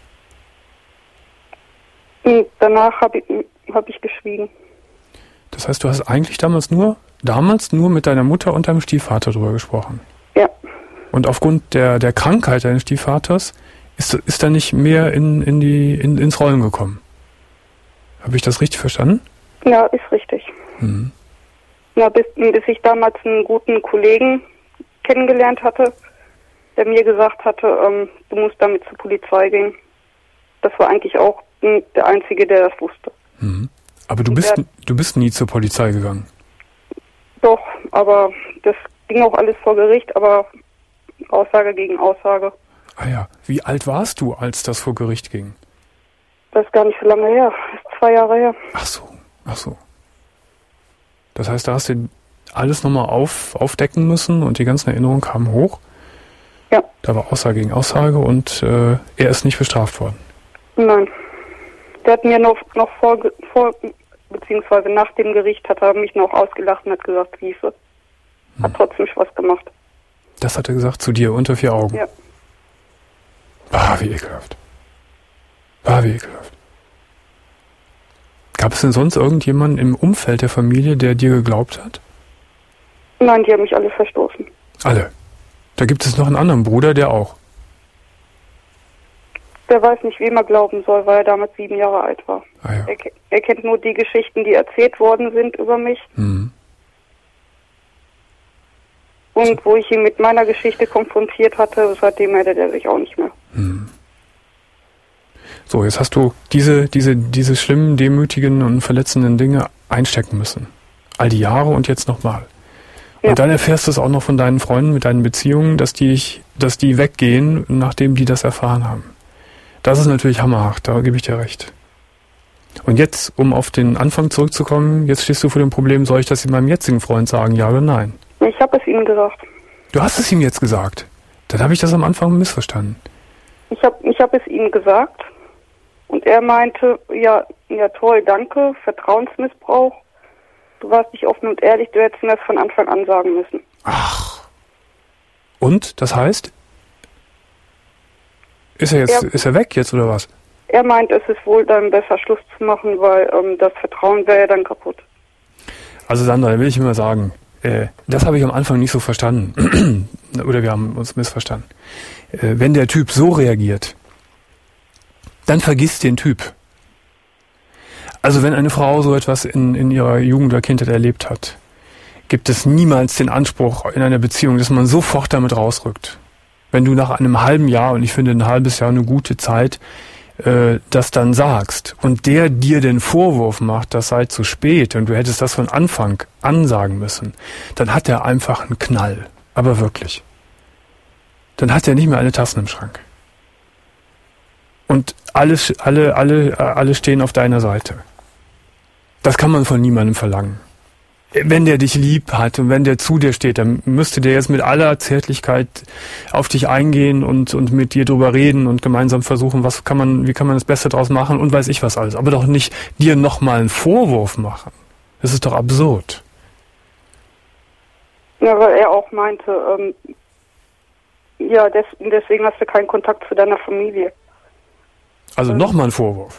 G: Und danach habe ich, hab ich geschwiegen.
C: Das heißt, du hast eigentlich damals nur, damals nur mit deiner Mutter und deinem Stiefvater darüber gesprochen?
G: Ja.
C: Und aufgrund der, der Krankheit deines Stiefvaters ist, ist er nicht mehr in, in die, in, ins Rollen gekommen? Habe ich das richtig verstanden?
G: Ja, ist richtig.
C: Mhm.
G: Ja, bis, bis ich damals einen guten Kollegen kennengelernt hatte, der mir gesagt hatte, ähm, du musst damit zur Polizei gehen. Das war eigentlich auch m, der Einzige, der das wusste.
C: Mhm. Aber du bist, der, du bist nie zur Polizei gegangen?
G: Doch, aber das ging auch alles vor Gericht, aber Aussage gegen Aussage.
C: Ah ja, wie alt warst du, als das vor Gericht ging?
G: Das ist gar nicht so lange her, das ist zwei Jahre her.
C: Ach so, ach so. Das heißt, da hast du alles nochmal auf, aufdecken müssen und die ganzen Erinnerungen kamen hoch?
G: Ja.
C: Da war Aussage gegen Aussage und äh, er ist nicht bestraft worden?
G: Nein. Der hat mir noch, noch vor, vor, beziehungsweise nach dem Gericht hat er mich noch ausgelacht und hat gesagt, Wiese. Hat hm. trotzdem Spaß gemacht.
C: Das hat er gesagt zu dir, unter vier Augen?
G: Ja.
C: Ah, wie ekelhaft. Ah, wie ekelhaft. Gab es denn sonst irgendjemanden im Umfeld der Familie, der dir geglaubt hat?
G: Nein, die haben mich alle verstoßen.
C: Alle? Da gibt es noch einen anderen Bruder, der auch?
G: Der weiß nicht, wem er glauben soll, weil er damals sieben Jahre alt war.
C: Ah, ja.
G: er, er kennt nur die Geschichten, die erzählt worden sind über mich.
C: Mhm.
G: Und wo ich ihn mit meiner Geschichte konfrontiert hatte, seitdem meldet er sich auch nicht mehr.
C: Mhm. So, jetzt hast du diese, diese, diese schlimmen, demütigen und verletzenden Dinge einstecken müssen. All die Jahre und jetzt nochmal. Und ja. Dann erfährst du es auch noch von deinen Freunden mit deinen Beziehungen, dass die, dass die weggehen, nachdem die das erfahren haben. Das ist natürlich hammerhart, da gebe ich dir recht. Und jetzt, um auf den Anfang zurückzukommen, jetzt stehst du vor dem Problem, soll ich das meinem jetzigen Freund sagen, ja oder nein?
G: Ich habe es ihm gesagt.
C: Du hast es ihm jetzt gesagt. Dann habe ich das am Anfang missverstanden.
G: Ich habe ich hab es ihm gesagt und er meinte, ja, ja toll, danke, Vertrauensmissbrauch. Du warst nicht offen und ehrlich, du hättest mir das von Anfang an sagen müssen.
C: Ach. Und, das heißt? Ist er jetzt, er, ist er weg jetzt oder was?
G: Er meint, es ist wohl dann besser Schluss zu machen, weil ähm, das Vertrauen wäre ja dann kaputt.
C: Also Sandra, da will ich immer sagen, äh, das habe ich am Anfang nicht so verstanden. Oder wir haben uns missverstanden. Äh, wenn der Typ so reagiert, dann vergiss den Typ. Also wenn eine Frau so etwas in, in ihrer Jugend oder Kindheit erlebt hat, gibt es niemals den Anspruch in einer Beziehung, dass man sofort damit rausrückt. Wenn du nach einem halben Jahr, und ich finde ein halbes Jahr eine gute Zeit, äh, das dann sagst und der dir den Vorwurf macht, das sei zu spät und du hättest das von Anfang an sagen müssen, dann hat er einfach einen Knall. Aber wirklich. Dann hat er nicht mehr alle Tassen im Schrank. Und alles, alle, alle, alle stehen auf deiner Seite. Das kann man von niemandem verlangen. Wenn der dich lieb hat und wenn der zu dir steht, dann müsste der jetzt mit aller Zärtlichkeit auf dich eingehen und, und mit dir drüber reden und gemeinsam versuchen, was kann man, wie kann man das Beste draus machen und weiß ich was alles. Aber doch nicht dir nochmal einen Vorwurf machen. Das ist doch absurd.
G: Ja, weil er auch meinte, ähm, ja, des, deswegen hast du keinen Kontakt zu deiner Familie.
C: Also ähm, nochmal ein Vorwurf.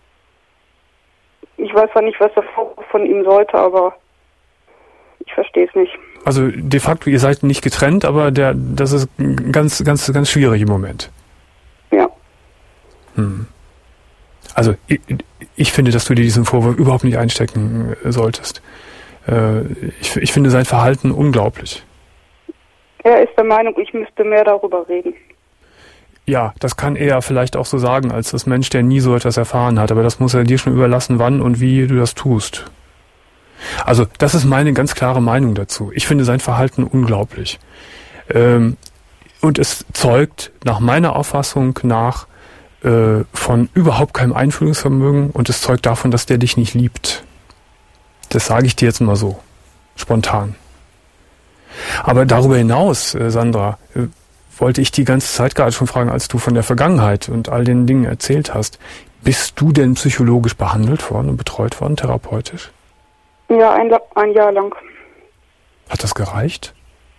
G: Ich weiß zwar nicht, was der Vorwurf von ihm sollte, aber ich verstehe es nicht.
C: Also de facto, ihr seid nicht getrennt, aber der, das ist ganz, ganz, ganz schwierig im Moment.
G: Ja.
C: Hm. Also ich, ich finde, dass du dir diesen Vorwurf überhaupt nicht einstecken solltest. Äh, ich, ich finde sein Verhalten unglaublich.
G: Er ist der Meinung, ich müsste mehr darüber reden.
C: Ja, das kann er vielleicht auch so sagen, als das Mensch, der nie so etwas erfahren hat. Aber das muss er dir schon überlassen, wann und wie du das tust. Also das ist meine ganz klare Meinung dazu. Ich finde sein Verhalten unglaublich. Ähm, und es zeugt nach meiner Auffassung nach äh, von überhaupt keinem Einfühlungsvermögen und es zeugt davon, dass der dich nicht liebt. Das sage ich dir jetzt mal so, spontan. Aber darüber hinaus, äh, Sandra, äh, wollte ich die ganze Zeit gerade schon fragen, als du von der Vergangenheit und all den Dingen erzählt hast, bist du denn psychologisch behandelt worden und betreut worden, therapeutisch?
G: Ja, ein, ein Jahr lang.
C: Hat das gereicht?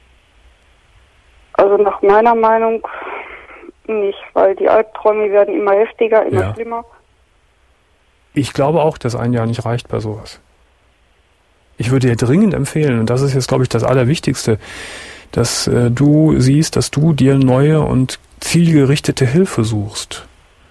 G: Also nach meiner Meinung nicht, weil die Albträume werden immer heftiger, immer
C: ja.
G: schlimmer.
C: Ich glaube auch, dass ein Jahr nicht reicht bei sowas. Ich würde dir dringend empfehlen, und das ist jetzt, glaube ich, das Allerwichtigste, dass äh, du siehst, dass du dir neue und zielgerichtete Hilfe suchst.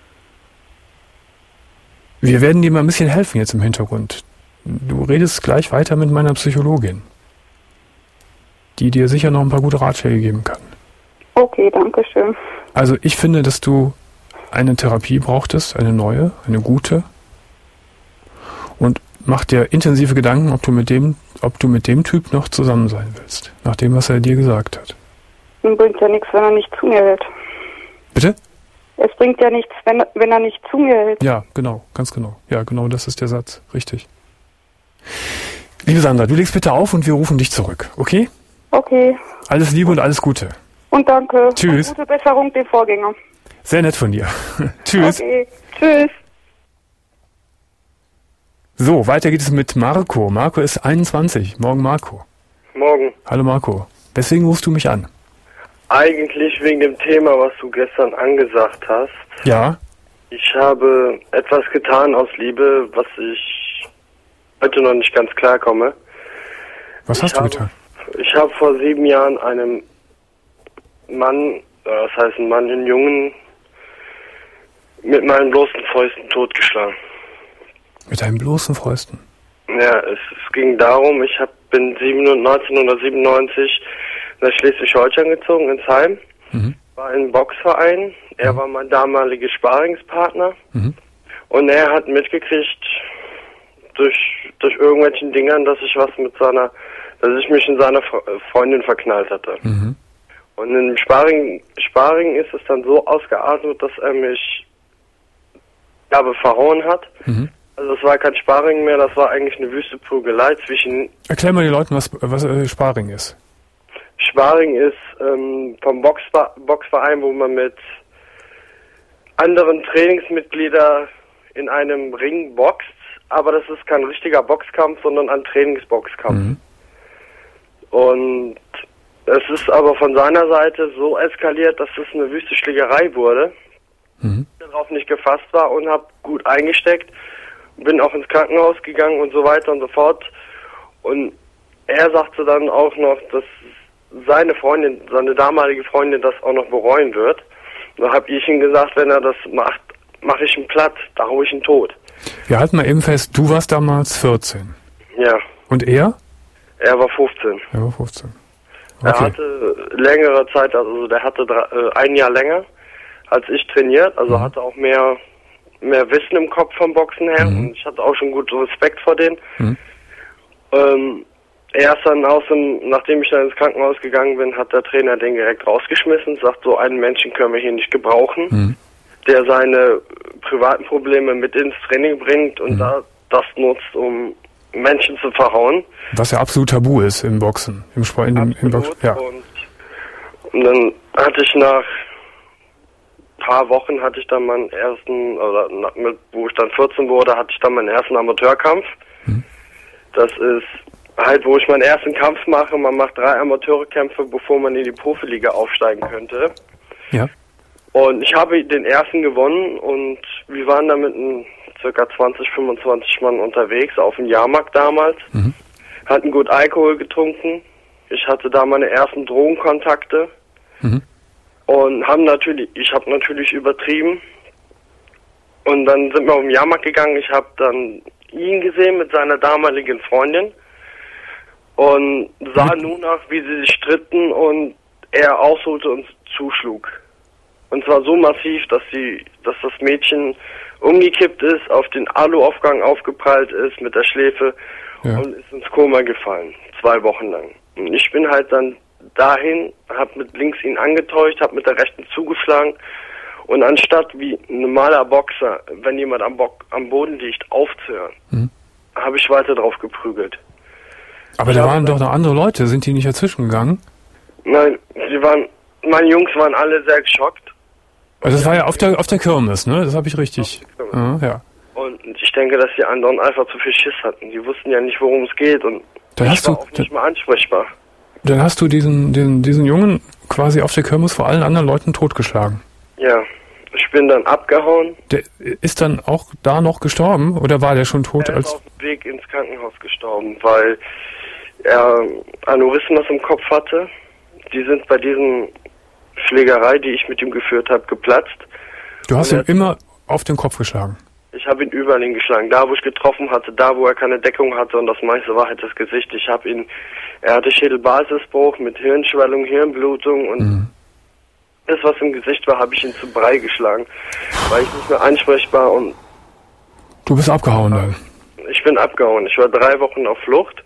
C: Wir werden dir mal ein bisschen helfen jetzt im Hintergrund. Du redest gleich weiter mit meiner Psychologin, die dir sicher noch ein paar gute Ratschläge geben kann.
G: Okay, danke schön.
C: Also ich finde, dass du eine Therapie brauchtest, eine neue, eine gute. Und mach dir intensive Gedanken, ob du mit dem, ob du mit dem Typ noch zusammen sein willst, nach dem, was er dir gesagt hat.
G: Es bringt ja nichts, wenn er nicht zu mir hält.
C: Bitte?
G: Es bringt ja nichts, wenn, wenn er nicht zu mir hält.
C: Ja, genau, ganz genau. Ja, genau, das ist der Satz. Richtig. Liebe Sandra, du legst bitte auf und wir rufen dich zurück, okay?
G: Okay.
C: Alles Liebe und alles Gute.
G: Und danke.
C: Tschüss.
G: Und gute Besserung dem Vorgänger.
C: Sehr nett von dir. Tschüss.
G: Okay. Tschüss.
C: So, weiter geht es mit Marco. Marco ist einundzwanzig. Morgen, Marco.
H: Morgen.
C: Hallo, Marco. Weswegen rufst du mich an?
H: Eigentlich wegen dem Thema, was du gestern angesagt hast.
C: Ja.
H: Ich habe etwas getan aus Liebe, was ich heute noch nicht ganz klar komme.
C: Was hast
H: ich
C: du
H: habe,
C: getan?
H: Ich habe vor sieben Jahren einem Mann, das heißt einen Mann, einen Jungen, mit meinen bloßen Fäusten totgeschlagen.
C: Mit deinen bloßen Fäusten?
H: Ja, es, es ging darum, ich hab, bin neunzehnhundertsiebenundneunzig nach Schleswig-Holstein gezogen, ins Heim, mhm. war im Boxverein, er mhm. war mein damaliger Sparingspartner mhm. und er hat mitgekriegt durch durch irgendwelchen Dingern, dass ich was mit seiner, dass ich mich in seiner Freundin verknallt hatte. Mhm. Und im Sparing, Sparing ist es dann so ausgeartet, dass er mich ja, verhauen hat. Mhm. Also es war kein Sparring mehr, das war eigentlich eine wüste Prügelei zwischen...
C: Erklär mal den Leuten, was, was äh, Sparring ist.
H: Sparring ist ähm, vom Boxver- Boxverein, wo man mit anderen Trainingsmitgliedern in einem Ring boxt, aber das ist kein richtiger Boxkampf, sondern ein Trainingsboxkampf. Mhm. Und es ist aber von seiner Seite so eskaliert, dass es eine wüste Schlägerei wurde. Mhm. Ich darauf nicht gefasst war und habe gut eingesteckt, bin auch ins Krankenhaus gegangen und so weiter und so fort. Und er sagte dann auch noch, dass seine Freundin, seine damalige Freundin das auch noch bereuen wird. Da habe ich ihm gesagt, wenn er das macht, mache ich ihn platt, da hau ich ihn tot.
C: Wir halten mal eben fest, du warst damals vierzehn.
H: Ja.
C: Und er?
H: Er war fünfzehn.
C: Er war fünfzehn. Okay.
H: Er hatte längere Zeit, also der hatte drei, äh, ein Jahr länger als ich trainiert, also mhm. hatte auch mehr mehr Wissen im Kopf vom Boxen her mhm. und ich hatte auch schon gut Respekt vor denen. Mhm. Ähm, er ist dann aus dem, nachdem ich dann ins Krankenhaus gegangen bin, hat der Trainer den direkt rausgeschmissen, sagt, so einen Menschen können wir hier nicht gebrauchen, mhm. der seine privaten Probleme mit ins Training bringt und mhm. da das nutzt, um Menschen zu verhauen. Was
C: ja absolut tabu ist im Boxen, im Sport, in dem, im Boxen. Ja.
H: Und, und dann hatte ich nach ein paar Wochen hatte ich dann meinen ersten, oder mit, wo ich dann vierzehn wurde, hatte ich dann meinen ersten Amateurkampf. Mhm. Das ist halt, wo ich meinen ersten Kampf mache. Man macht drei Amateurkämpfe, bevor man in die Profiliga aufsteigen könnte.
C: Ja.
H: Und ich habe den ersten gewonnen und wir waren da mit einem circa zwanzig, fünfundzwanzig Mann unterwegs auf dem Jahrmarkt damals. Mhm. Hatten gut Alkohol getrunken. Ich hatte da meine ersten Drogenkontakte. Mhm. Und haben natürlich, ich habe natürlich übertrieben. Und dann sind wir auf den Jahrmarkt gegangen. Ich habe dann ihn gesehen mit seiner damaligen Freundin und sah mhm. nun nach, wie sie sich stritten und er ausholte und zuschlug. Und zwar so massiv, dass sie, dass das Mädchen umgekippt ist, auf den Aluaufgang aufgeprallt ist mit der Schläfe ja. und ist ins Koma gefallen, zwei Wochen lang. Und ich bin halt dann dahin, hab mit links ihn angetäuscht, hab mit der rechten zugeschlagen und anstatt wie ein normaler Boxer, wenn jemand am, Bo- am Boden liegt, aufzuhören, mhm. habe ich weiter drauf geprügelt.
C: Aber da waren doch noch andere Leute, sind die nicht dazwischen gegangen?
H: Nein, sie waren, meine Jungs waren alle sehr geschockt.
C: Also das war ja auf der auf der Kirmes, ne? Das habe ich richtig. Ah, ja.
H: Und ich denke, dass die anderen einfach zu viel Schiss hatten. Die wussten ja nicht, worum es geht und
C: dann
H: ich
C: hast
H: war
C: du,
H: auch nicht mehr ansprechbar.
C: Dann hast du diesen, den, diesen Jungen quasi auf der Kirmes vor allen anderen Leuten totgeschlagen.
H: Ja, ich bin dann abgehauen.
C: Der ist dann auch da noch gestorben oder war der schon tot?
H: Er ist
C: als
H: auf dem Weg ins Krankenhaus gestorben, weil er Aneurysmas im Kopf hatte. Die sind bei diesen Schlägerei, die ich mit ihm geführt habe, geplatzt.
C: Du hast ihn immer auf den Kopf geschlagen?
H: Ich habe ihn überall hingeschlagen. Da, wo ich getroffen hatte, da, wo er keine Deckung hatte und das meiste war halt das Gesicht. Ich habe ihn, er hatte Schädelbasisbruch mit Hirnschwellung, Hirnblutung und mhm. das, was im Gesicht war, habe ich ihn zu Brei geschlagen. War ich nicht mehr ansprechbar und...
C: Du bist abgehauen dann?
H: Ich bin abgehauen. Ich war drei Wochen auf Flucht.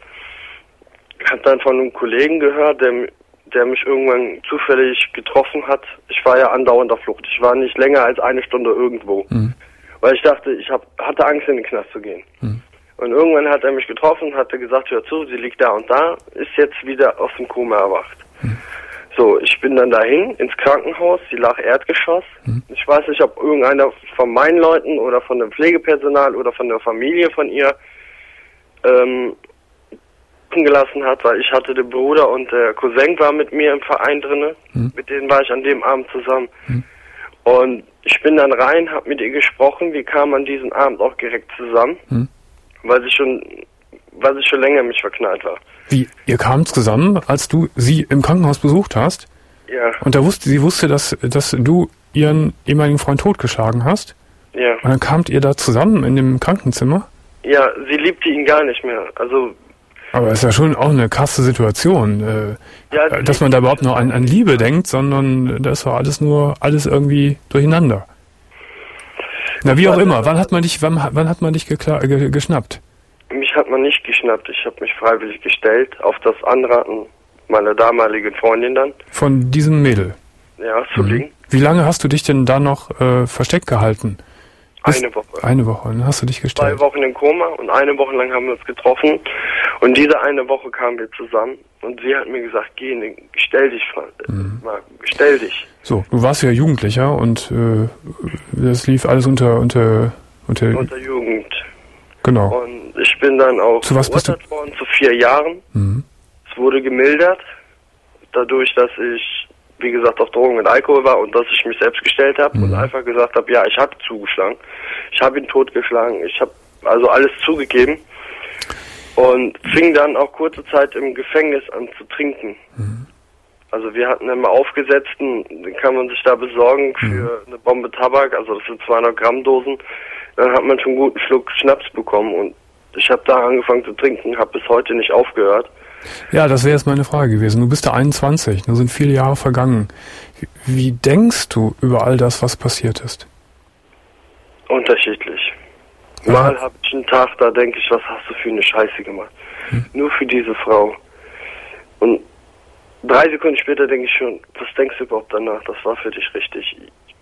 H: Hab dann von einem Kollegen gehört, der... der mich irgendwann zufällig getroffen hat. Ich war ja andauernd auf Flucht. Ich war nicht länger als eine Stunde irgendwo. Mhm. Weil ich dachte, ich hab, hatte Angst, in den Knast zu gehen. Mhm. Und irgendwann hat er mich getroffen, hat er gesagt, hör zu, sie liegt da und da, ist jetzt wieder aus dem Koma erwacht. Mhm. So, ich bin dann dahin, ins Krankenhaus, sie lag Erdgeschoss. Mhm. Ich weiß nicht, ob irgendeiner von meinen Leuten oder von dem Pflegepersonal oder von der Familie von ihr ähm, gelassen hat, weil ich hatte den Bruder und der Cousin war mit mir im Verein drinne. Hm. Mit denen war ich an dem Abend zusammen. Hm. Und ich bin dann rein, habe mit ihr gesprochen. Wir kamen an diesem Abend auch direkt zusammen, hm. weil sie schon, weil sie schon länger mich verknallt war.
C: Wie? Ihr kamt zusammen, als du sie im Krankenhaus besucht hast?
H: Ja.
C: Und da wusste sie wusste, dass dass du ihren ehemaligen Freund totgeschlagen hast?
H: Ja.
C: Und dann kamt ihr da zusammen in dem Krankenzimmer?
H: Ja, sie liebte ihn gar nicht mehr. Also
C: aber es ist ja schon auch eine krasse Situation, äh,
H: ja,
C: dass man da überhaupt noch an, an Liebe denkt, sondern das war alles nur, alles irgendwie durcheinander. Na, wie auch immer, wann hat man dich, wann, wann hat man dich gekla- ge- geschnappt?
H: Mich hat man nicht geschnappt, ich habe mich freiwillig gestellt, auf das Anraten meiner damaligen Freundin dann.
C: Von diesem Mädel?
H: Ja, zu liegen.
C: Wie lange hast du dich denn da noch äh, versteckt gehalten? Bis
H: eine Woche.
C: Eine Woche, dann hast du dich gestellt.
H: Zwei Wochen im Koma und eine Woche lang haben wir uns getroffen. Und diese eine Woche kamen wir zusammen. Und sie hat mir gesagt, geh, ne, stell dich, mhm. Marco, stell dich.
C: So, du warst ja Jugendlicher und äh, das lief alles unter, unter, unter...
H: Unter Jugend.
C: Genau.
H: Und ich bin dann auch
C: zu was bist du?
H: worden zu vier Jahren.
C: Mhm.
H: Es wurde gemildert, dadurch, dass ich, wie gesagt, auf Drogen und Alkohol war und dass ich mich selbst gestellt habe mhm. und einfach gesagt habe, ja, ich habe zugeschlagen. Ich habe ihn totgeschlagen. Ich habe also alles zugegeben. Und fing dann auch kurze Zeit im Gefängnis an zu trinken. Mhm. Also wir hatten immer aufgesetzten, den kann man sich da besorgen für mhm. eine Bombe Tabak, also das sind zweihundert Gramm Dosen. Dann hat man schon einen guten Schluck Schnaps bekommen und ich habe da angefangen zu trinken, habe bis heute nicht aufgehört.
C: Ja, das wäre jetzt meine Frage gewesen. Du bist da einundzwanzig, da sind viele Jahre vergangen. Wie, wie denkst du über all das, was passiert ist?
H: Unterschiedlich. Mal habe ich einen Tag, da denke ich, was hast du für eine Scheiße gemacht? Hm. Nur für diese Frau. Und drei Sekunden später denke ich schon, was denkst du überhaupt danach? Das war für dich richtig.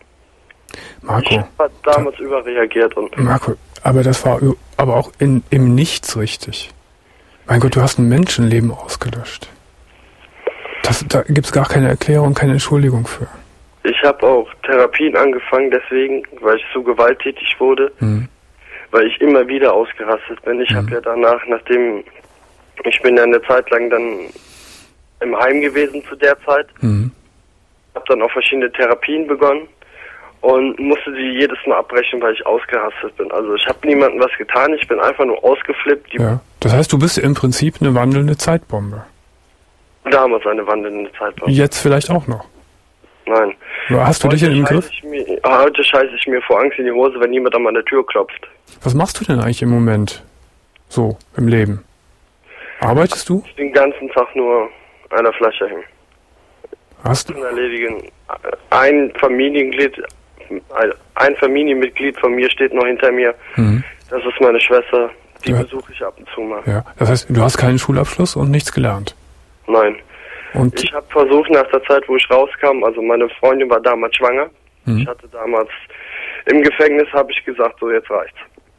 C: Marco.
H: Ich habe damals da, überreagiert. Und
C: Marco, aber das war aber auch in, im Nichts richtig. Mein Gott, du hast ein Menschenleben ausgelöscht. Das, da gibt es gar keine Erklärung, keine Entschuldigung für.
H: Ich habe auch Therapien angefangen, deswegen, weil ich so gewalttätig wurde. Hm. Weil ich immer wieder ausgerastet bin. Ich mhm. habe ja danach, nachdem, ich bin ja eine Zeit lang dann im Heim gewesen zu der Zeit, mhm. habe dann auch verschiedene Therapien begonnen und musste sie jedes Mal abbrechen, weil ich ausgerastet bin. Also ich habe niemandem was getan, ich bin einfach nur ausgeflippt. Die
C: ja. Das heißt, du bist im Prinzip eine wandelnde Zeitbombe.
H: Damals eine wandelnde Zeitbombe.
C: Jetzt vielleicht auch noch.
H: Nein.
C: Hast du
H: heute
C: dich in den Griff?
H: Mir, heute scheiße ich mir vor Angst in die Hose, wenn jemand an meine Tür klopft.
C: Was machst du denn eigentlich im Moment so im Leben? Arbeitest du?
H: Ich den ganzen Tag nur einer Flasche hängen.
C: Hast du?
H: Erledigen. Ein Familienmitglied, ein Familienmitglied von mir steht noch hinter mir. Mhm. Das ist meine Schwester. Die ja. besuche ich ab und zu mal.
C: Ja. Das heißt, du hast keinen Schulabschluss und nichts gelernt?
H: Nein. Und ich habe versucht, nach der Zeit, wo ich rauskam, also meine Freundin war damals schwanger. Mhm. Ich hatte damals im Gefängnis, habe ich gesagt, so jetzt reicht's.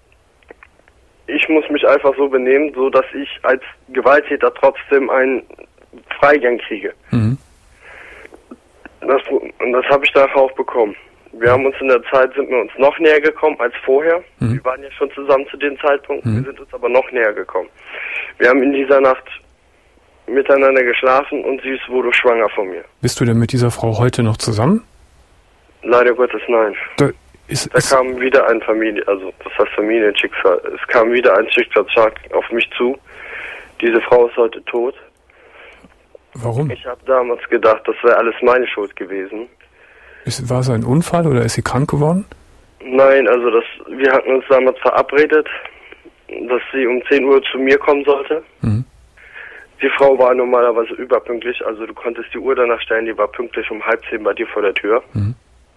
H: Ich muss mich einfach so benehmen, so dass ich als Gewalttäter trotzdem einen Freigang kriege. Mhm. Das, und das habe ich danach auch bekommen. Wir haben uns in der Zeit, sind wir uns noch näher gekommen als vorher. Mhm. Wir waren ja schon zusammen zu dem Zeitpunkt, mhm. wir sind uns aber noch näher gekommen. Wir haben in dieser Nacht miteinander geschlafen und sie wurde schwanger von mir.
C: Bist du denn mit dieser Frau heute noch zusammen?
H: Leider Gottes nein.
C: Da, ist,
H: da
C: ist
H: kam wieder ein Familie, also das heißt Familienschicksal. Es kam wieder ein Schicksalsschlag auf mich zu. Diese Frau ist heute tot.
C: Warum?
H: Ich habe damals gedacht, das wäre alles meine Schuld gewesen.
C: Ist, war es ein Unfall oder ist sie krank geworden?
H: Nein, also das, wir hatten uns damals verabredet, dass sie um zehn Uhr zu mir kommen sollte. Mhm. Die Frau war normalerweise überpünktlich, also du konntest die Uhr danach stellen, die war pünktlich um halb zehn bei dir vor der Tür. Mhm.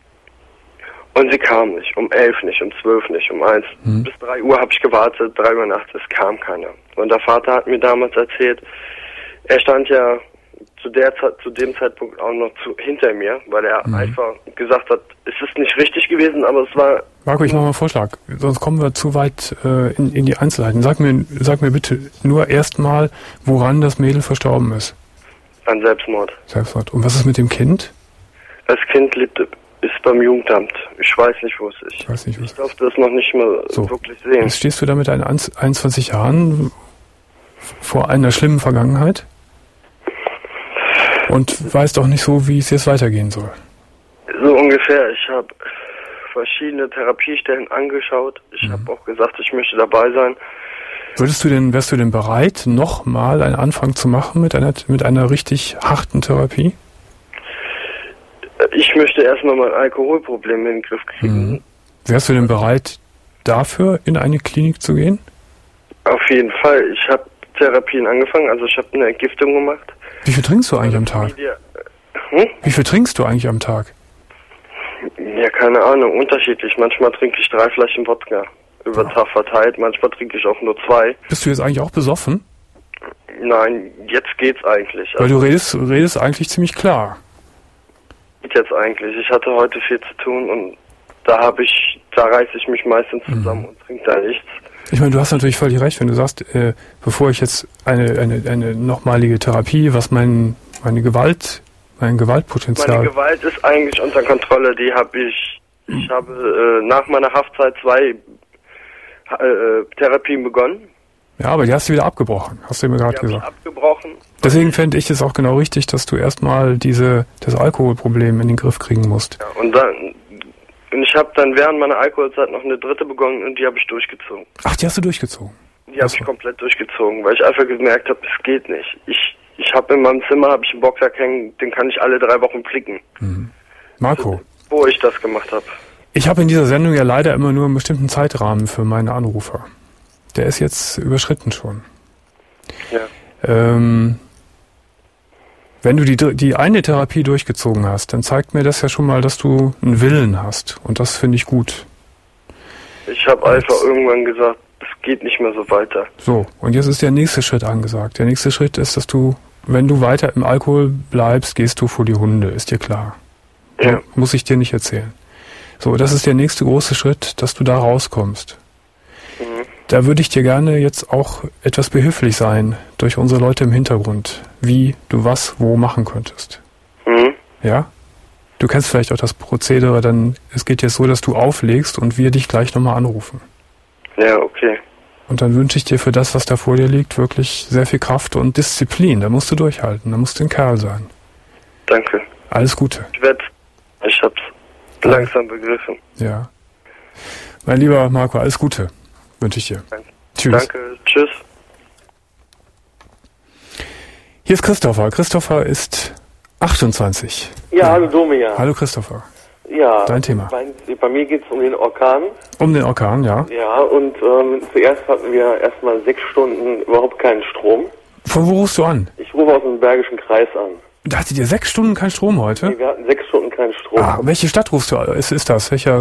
H: Und sie kam nicht, um elf nicht, um zwölf nicht, um eins. Mhm. Bis drei Uhr habe ich gewartet, drei Uhr nachts, es kam keiner. Und der Vater hat mir damals erzählt, er stand ja zu der Zeit, zu dem Zeitpunkt auch noch zu, hinter mir, weil er mhm. einfach gesagt hat, es ist nicht richtig gewesen, aber es war...
C: Marco, ich mache mal einen Vorschlag, sonst kommen wir zu weit äh, in, in die Einzelheiten. Sag mir, sag mir bitte nur erstmal, woran das Mädel verstorben ist.
H: An Selbstmord.
C: Selbstmord. Und was ist mit dem Kind?
H: Das Kind lebt, ist beim Jugendamt. Ich weiß nicht, wo es ist.
C: Ich weiß nicht, wo es
H: ist. Ich durfte das noch nicht mal so wirklich sehen.
C: Jetzt stehst du da mit deinen einundzwanzig Jahren vor einer schlimmen Vergangenheit und weißt auch nicht so, wie es jetzt weitergehen soll.
H: So ungefähr. Ich habe verschiedene Therapiestellen angeschaut. Ich mhm. habe auch gesagt, ich möchte dabei sein.
C: Würdest du denn, wärst du denn bereit, nochmal einen Anfang zu machen mit einer, mit einer richtig harten Therapie?
H: Ich möchte erstmal mein Alkoholproblem in den Griff kriegen.
C: Mhm. Wärst du denn bereit, dafür in eine Klinik zu gehen?
H: Auf jeden Fall. Ich habe Therapien angefangen, also ich habe eine Entgiftung gemacht.
C: Wie viel trinkst du eigentlich am Tag? Hm? Wie viel trinkst du eigentlich am Tag?
H: Ja, keine Ahnung, unterschiedlich. Manchmal trinke ich drei Flaschen Wodka über den Tag verteilt, manchmal trinke ich auch nur zwei.
C: Bist du jetzt eigentlich auch besoffen?
H: Nein, jetzt geht's eigentlich.
C: Weil also, du redest, redest eigentlich ziemlich klar.
H: Geht jetzt eigentlich. Ich hatte heute viel zu tun und da habe ich, da reiße ich mich meistens zusammen mhm. und trinke da nichts.
C: Ich meine, du hast natürlich völlig recht, wenn du sagst, äh, bevor ich jetzt eine, eine, eine nochmalige Therapie, was mein, meine Gewalt, mein Gewaltpotenzial...
H: Meine Gewalt ist eigentlich unter Kontrolle. Die habe ich, ich habe äh, nach meiner Haftzeit zwei äh, Therapien begonnen.
C: Ja, aber die hast du wieder abgebrochen, hast du mir gerade
H: Die habe ich
C: gesagt.
H: abgebrochen.
C: Deswegen fände ich es auch genau richtig, dass du erstmal diese, das Alkoholproblem in den Griff kriegen musst.
H: Ja, und dann, und ich habe dann während meiner Alkoholzeit noch eine dritte begonnen und die habe ich durchgezogen.
C: Ach, die hast du durchgezogen?
H: Die habe ich komplett durchgezogen, weil ich einfach gemerkt habe, es geht nicht. Ich ich habe in meinem Zimmer habe ich einen Boxsack hängen, den kann ich alle drei Wochen flicken.
C: Mhm. Marco.
H: Wo ich das gemacht habe.
C: Ich habe in dieser Sendung ja leider immer nur einen bestimmten Zeitrahmen für meine Anrufer. Der ist jetzt überschritten schon.
H: Ja.
C: Ähm, wenn du die, die eine Therapie durchgezogen hast, dann zeigt mir das ja schon mal, dass du einen Willen hast. Und das finde ich gut.
H: Ich habe einfach irgendwann gesagt, es geht nicht mehr so weiter.
C: So, und jetzt ist der nächste Schritt angesagt. Der nächste Schritt ist, dass du, wenn du weiter im Alkohol bleibst, gehst du vor die Hunde. Ist dir klar?
H: Ja.
C: Muss ich dir nicht erzählen. So, das ist der nächste große Schritt, dass du da rauskommst.
H: Mhm.
C: Da würde ich dir gerne jetzt auch etwas behilflich sein durch unsere Leute im Hintergrund, wie du was wo machen könntest.
H: Mhm.
C: Ja? Du kennst vielleicht auch das Prozedere, dann es geht jetzt so, dass du auflegst und wir dich gleich nochmal anrufen.
H: Ja, okay.
C: Und dann wünsche ich dir für das, was da vor dir liegt, wirklich sehr viel Kraft und Disziplin. Da musst du durchhalten, da musst du ein Kerl sein.
H: Danke.
C: Alles Gute.
H: Ich werde, ich hab's langsam begriffen.
C: Ja. Mein lieber Marco, alles Gute wünsche ich dir.
H: Danke.
C: Tschüss.
H: Danke, tschüss.
C: Hier ist Christopher. Christopher ist achtundzwanzig.
I: Ja, hallo Domian.
C: Hallo Christopher.
I: Ja.
C: Dein Thema.
I: Bei, bei mir geht es um den Orkan.
C: Um den Orkan, ja.
I: Ja, und ähm, zuerst hatten wir erstmal sechs Stunden überhaupt keinen Strom.
C: Von wo rufst du an?
I: Ich rufe aus dem Bergischen Kreis an.
C: Da hattet ihr sechs Stunden keinen Strom heute?
I: Nee, wir hatten sechs Stunden keinen Strom.
C: Ah, welche Stadt rufst du? Ist, ist das? Welcher?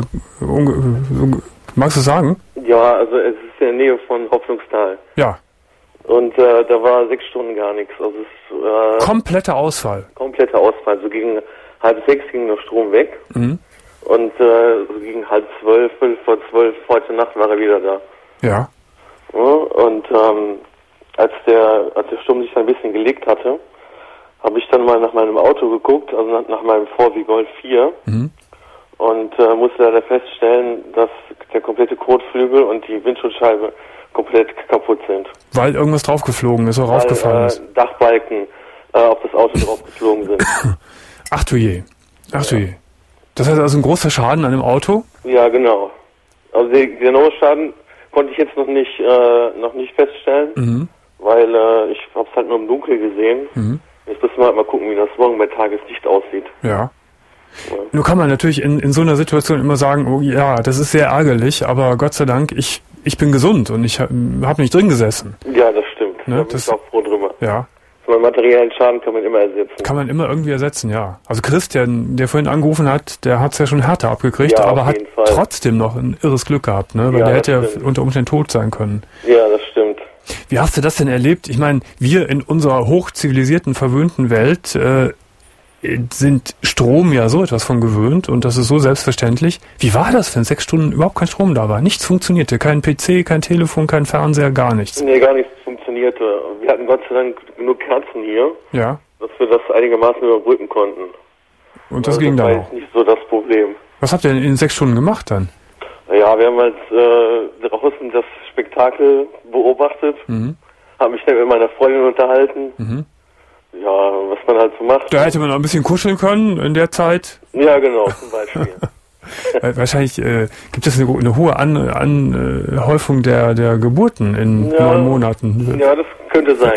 C: Unge, magst du sagen?
I: Ja, also es ist in der Nähe von Hoffnungstal.
C: Ja.
I: Und äh, da war sechs Stunden gar nichts. Also es äh,
C: kompletter Ausfall.
I: Kompletter Ausfall. So gegen halb sechs ging der Strom weg.
C: Mhm.
I: Und äh, so gegen halb zwölf, fünf vor zwölf, heute Nacht war er wieder da.
C: Ja.
I: Ja, und ähm, als der als der Sturm sich dann ein bisschen gelegt hatte, habe ich dann mal nach meinem Auto geguckt, also nach, nach meinem V W Golf vier.
C: Mhm.
I: Und äh, musste leider feststellen, dass der komplette Kotflügel und die Windschutzscheibe komplett kaputt sind.
C: Weil irgendwas draufgeflogen ist oder
I: Weil,
C: raufgefallen
I: äh,
C: ist.
I: Dachbalken äh, auf das Auto draufgeflogen sind.
C: Ach du je. Ach du je. Das heißt also ein großer Schaden an dem Auto?
I: Ja, genau. Also der genaue Schaden konnte ich jetzt noch nicht äh, noch nicht feststellen,
C: Mhm.
I: weil äh, ich habe es halt nur im Dunkeln gesehen.
C: Mhm.
I: Jetzt müssen wir halt mal gucken, wie das morgen bei Tageslicht aussieht.
C: Ja.
I: Ja.
C: Nur kann man natürlich in, in so einer Situation immer sagen, oh ja, das ist sehr ärgerlich, aber Gott sei Dank, ich, ich bin gesund und ich habe hab nicht drin gesessen.
I: Ja, das stimmt.
C: Ne,
I: Da bin
C: das-
I: ich auch froh drüber.
C: Ja.
I: So einen materiellen Schaden kann man immer ersetzen.
C: Kann man immer irgendwie ersetzen, ja. Also Christian, der vorhin angerufen hat, der hat es ja schon härter abgekriegt,
I: Ja,
C: aber
I: auf
C: hat
I: jeden Fall.
C: trotzdem noch ein irres Glück gehabt, ne? Weil
I: Ja,
C: der
I: das
C: hätte ja
I: stimmt.
C: unter Umständen tot sein können.
I: Ja, das stimmt.
C: Wie hast du das denn erlebt? Ich meine, wir in unserer hochzivilisierten, verwöhnten Welt äh, sind Strom ja so etwas von gewöhnt und das ist so selbstverständlich. Wie war das, wenn sechs Stunden überhaupt kein Strom da war? Nichts funktionierte, kein P C, kein Telefon, kein Fernseher, gar nichts.
I: Nee, gar nichts funktionierte. Wir hatten Gott sei Dank genug Kerzen hier,
C: Ja,
I: dass wir das einigermaßen überbrücken konnten.
C: und das
I: Also
C: ging
I: das
C: dann
I: war
C: auch.
I: jetzt nicht so das Problem.
C: Was habt ihr denn in sechs Stunden gemacht dann?
I: Ja, wir haben halt äh, draußen das Spektakel beobachtet,
C: Mhm.
I: haben mich dann mit meiner Freundin unterhalten.
C: Mhm.
I: Ja, was man halt so macht.
C: Da hätte man noch ein bisschen kuscheln können in der Zeit.
I: Ja, genau, zum Beispiel.
C: Weil wahrscheinlich äh, gibt es eine, eine hohe An, Anhäufung der, der Geburten in
I: Ja.
C: neun Monaten.
I: Ja, das könnte sein.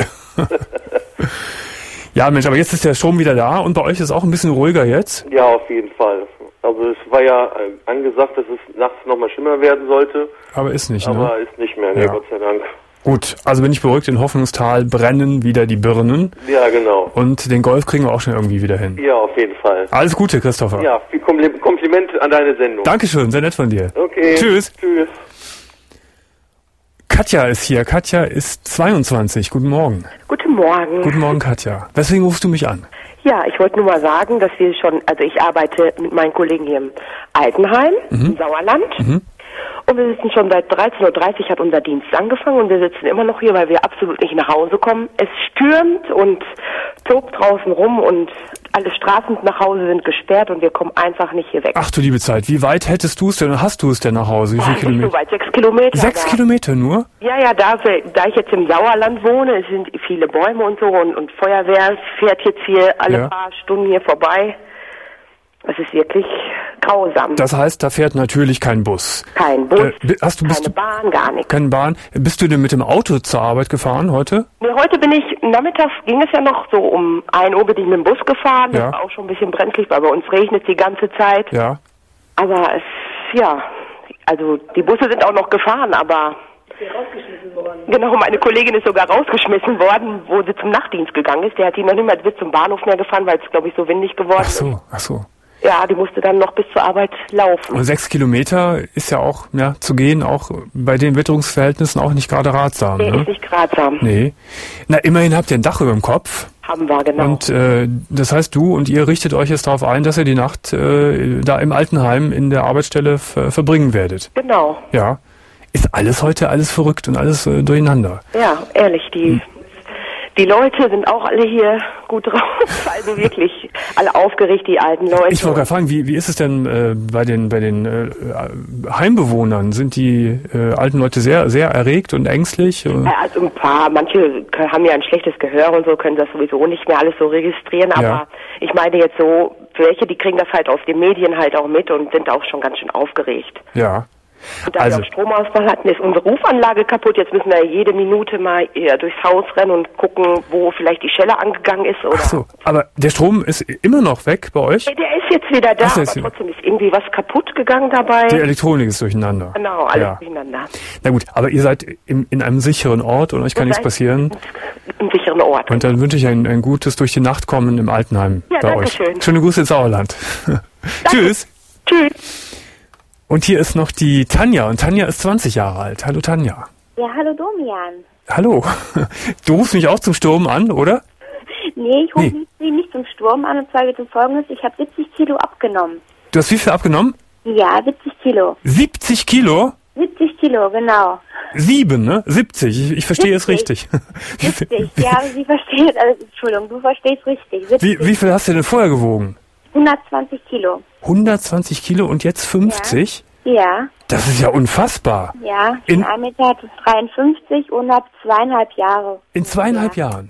C: Ja, Mensch, aber jetzt ist der Strom wieder da und bei euch ist auch ein bisschen ruhiger jetzt.
I: Ja, auf jeden Fall. Also es war ja äh, angesagt, dass es nachts nochmal schlimmer werden sollte,
C: Aber ist nicht, ne?
I: aber ist nicht mehr, ne,
C: Ja.
I: Gott sei Dank.
C: Gut, also bin ich beruhigt, in Hoffnungstal brennen wieder die Birnen
I: Ja, genau.
C: und den Golf kriegen wir auch schon irgendwie wieder hin.
I: Ja, auf jeden Fall.
C: Alles Gute, Christopher.
I: Ja, viel Kompli- Kompliment an deine Sendung.
C: Dankeschön, sehr nett von dir.
I: Okay.
C: Tschüss.
I: Tschüss.
C: Katja ist hier. Katja ist zweiundzwanzig. Guten Morgen.
J: Guten Morgen.
C: Guten Morgen, Katja. Weswegen rufst du mich an?
J: Ja, ich wollte nur mal sagen, dass wir schon, also ich arbeite mit meinen Kollegen hier im Altenheim,
C: Mhm.
J: im Sauerland.
C: Mhm.
J: Und wir sitzen schon seit dreizehn Uhr dreißig hat unser Dienst angefangen und wir sitzen immer noch hier, weil wir absolut nicht nach Hause kommen. Es stürmt und tobt draußen rum und alle Straßen nach Hause sind gesperrt und wir kommen einfach nicht hier weg.
C: Ach du liebe Zeit, wie weit hättest du es denn, hast du es denn nach Hause? Wie viele
J: Nicht
C: Kilometer?
J: so weit, sechs Kilometer.
C: Sechs
J: da.
C: Kilometer nur?
J: Ja, ja, da, da ich jetzt im Sauerland wohne, es sind viele Bäume und so und, und Feuerwehr fährt jetzt hier alle
C: Ja.
J: paar Stunden hier vorbei. Es ist wirklich grausam.
C: Das heißt, da fährt natürlich kein Bus.
J: Kein Bus,
C: Äh, bi- hast du, bist
J: keine
C: du,
J: Bahn, gar nichts.
C: keine Bahn. Bist du denn mit dem Auto zur Arbeit gefahren heute?
J: Nee, heute bin ich, nachmittags ging es ja noch so um ein Uhr bin ich mit dem Bus gefahren.
C: Ja.
J: Das war auch schon ein bisschen brenzlig, weil bei uns regnet die ganze Zeit.
C: Ja.
J: Aber es, ja, also die Busse sind auch noch gefahren, aber... Genau, meine Kollegin ist sogar rausgeschmissen worden, wo sie zum Nachtdienst gegangen ist. Der hat die noch nicht mal bis zum Bahnhof mehr gefahren, weil es, glaube ich, so windig geworden
C: Ach so, ach so.
J: ist. Ja, die musste dann noch bis zur Arbeit laufen.
C: Und sechs Kilometer ist ja auch, ja, zu gehen, auch bei den Witterungsverhältnissen auch nicht gerade ratsam.
J: Nee,
C: Ne?
J: ist nicht ratsam.
C: Nee. Na, immerhin habt ihr ein Dach über dem Kopf.
J: Haben wir, genau.
C: Und äh, das heißt, du und ihr richtet euch jetzt darauf ein, dass ihr die Nacht äh, da im Altenheim in der Arbeitsstelle ver verbringen werdet.
J: Genau.
C: Ja. Ist alles heute alles verrückt und alles äh, durcheinander.
J: Ja, ehrlich, die,
C: Hm.
J: die Leute sind auch alle hier gut drauf. Also wirklich alle aufgeregt, die alten Leute.
C: Ich wollte gerade fragen, wie, wie ist es denn äh, bei den bei den äh, Heimbewohnern? Sind die äh, alten Leute sehr sehr erregt und ängstlich?
J: Ja, also ein paar, manche können- haben ja ein schlechtes Gehör und so, können das sowieso nicht mehr alles so registrieren, aber
C: Ja.
J: ich meine jetzt so, welche, die kriegen das halt aus den Medien halt auch mit und sind auch schon ganz schön aufgeregt.
C: Ja.
J: Und da
C: Also-
J: wir auch Stromausfall hatten, ist unsere Rufanlage kaputt. Jetzt müssen wir jede Minute mal eher durchs Haus rennen und gucken, wo vielleicht die Schelle angegangen ist. Oder
C: Ach so, aber der Strom ist immer noch weg bei euch?
J: Nee, der ist jetzt wieder da,
C: Ach, der
J: aber
C: ist wieder-
J: trotzdem ist irgendwie was kaputt gegangen dabei.
C: Die Elektronik ist durcheinander.
J: Genau, alles
C: Ja.
J: durcheinander.
C: Na gut, aber ihr seid im, in einem sicheren Ort und euch kann
J: Wir
C: nichts
J: seid
C: passieren.
J: Im sicheren Ort.
C: Und dann wünsche ich ein, ein gutes durch die Nacht kommen im Altenheim
J: Ja,
C: bei
J: danke
C: euch.
J: schön.
C: Schöne Grüße ins Sauerland. Tschüss.
J: Tschüss.
C: Und hier ist noch die Tanja und Tanja ist zwanzig Jahre alt. Hallo Tanja.
K: Ja, hallo Domian.
C: Hallo. Du rufst mich auch zum Sturm an, oder?
K: Nee, ich rufe
C: Nee.
K: Sie nicht zum Sturm an, und zwar geht es folgendes: Ich habe siebzig Kilo abgenommen.
C: Du hast wie viel abgenommen?
K: Ja, siebzig Kilo.
C: siebzig Kilo?
K: siebzig Kilo, genau.
C: Sieben, ne? siebzig. Ich, ich verstehe es
K: siebzig.
C: richtig. Wie viel,
K: siebzig, ja, Sie verstehen, also, Entschuldigung, du verstehst richtig. siebzig.
C: wie, wie viel hast du denn vorher gewogen?
K: hundertzwanzig Kilo.
C: hundertzwanzig Kilo und jetzt fünfzig?
K: Ja,
C: Das ist ja unfassbar.
K: ja. Ich
C: In-
K: bin ein Meter dreiundfünfzig und habe zweieinhalb Jahre.
C: In zweieinhalb Jahren.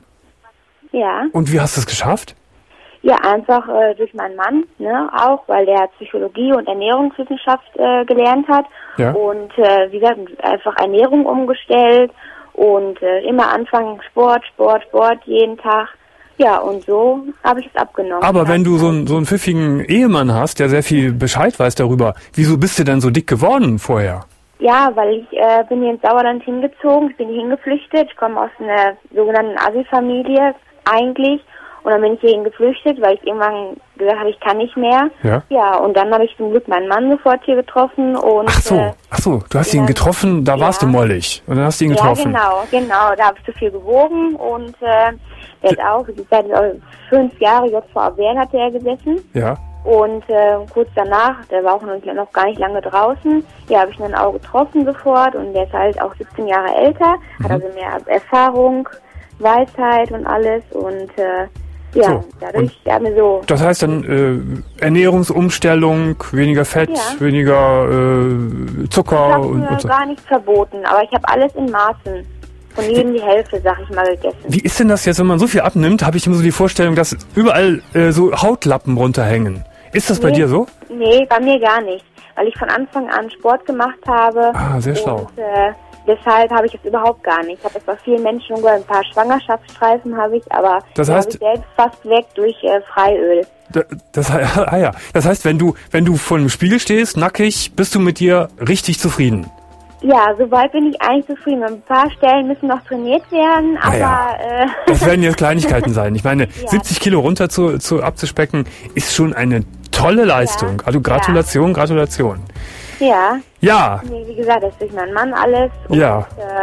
K: Ja.
C: Und wie hast du es geschafft?
K: Ja, einfach äh, durch meinen Mann, ne, auch, weil der Psychologie und Ernährungswissenschaft äh, gelernt hat.
C: Ja.
K: Und äh, wie gesagt, einfach Ernährung umgestellt und äh, immer anfangen Sport, Sport, Sport jeden Tag. Ja, und so habe ich es abgenommen.
C: Aber wenn du so einen, so einen pfiffigen Ehemann hast, der sehr viel Bescheid weiß darüber, wieso bist du denn so dick geworden vorher?
K: Ja, weil ich äh, bin hier ins Sauerland hingezogen, ich bin hier hingeflüchtet, ich komme aus einer sogenannten Asi-Familie eigentlich. Und dann bin ich hierhin geflüchtet, weil ich irgendwann gesagt habe, ich kann nicht mehr.
C: Ja.
K: Ja, und dann habe ich zum Glück meinen Mann sofort hier getroffen und
C: Ach so,
K: äh,
C: ach so, du hast
K: ja.
C: ihn getroffen, da warst du mollig. Und dann hast du ihn getroffen.
K: Ja, genau, genau. Da habe ich zu viel gewogen und äh, er hat auch, seit äh, fünf Jahre J V A Wehren hat er gesessen.
C: Ja.
K: Und äh, kurz danach, der war auch noch, noch gar nicht lange draußen, ja, habe ich ihn dann auch getroffen sofort und der ist halt auch siebzehn Jahre älter,
C: Mhm.
K: hat also mehr Erfahrung, Weisheit und alles und äh, ja,
C: So,
K: dadurch haben wir so...
C: Das heißt dann äh, Ernährungsumstellung, weniger Fett,
K: Ja.
C: weniger äh,
K: Ich
C: Zucker
K: habe
C: und,
K: mir
C: und so.
K: gar nichts verboten, aber ich habe alles in Maßen. Von jedem die Hälfte, sag ich mal, gegessen.
C: Wie ist denn das jetzt, wenn man so viel abnimmt, habe ich immer so die Vorstellung, dass überall äh, so Hautlappen runterhängen. Ist das bei
K: Nee,
C: dir so?
K: Nee, bei mir gar nicht. Weil ich von Anfang an Sport gemacht habe.
C: Ah, sehr schlau.
K: Und äh, deshalb habe ich es überhaupt gar nicht. Ich habe es bei vielen Menschen schon gehört, ein paar Schwangerschaftsstreifen habe ich, aber
C: Das
K: die
C: heißt-
K: habe ich selbst fast weg durch äh, Freiöl.
C: Da- Das, ah ja. Das heißt, wenn du, wenn du vor dem Spiegel stehst, nackig, bist du mit dir richtig zufrieden.
K: Ja, soweit bin ich eigentlich zufrieden. Ein paar Stellen müssen noch trainiert werden, aber...
C: Ah ja.
K: Äh,
C: Das werden jetzt Kleinigkeiten sein. Ich meine,
K: Ja.
C: siebzig Kilo runter zu, zu abzuspecken, ist schon eine tolle Leistung. Also Gratulation, Gratulation.
K: ja.
C: Ja,
K: Nee, wie gesagt, das ist durch meinen Mann alles. Und,
C: Ja.
K: Äh,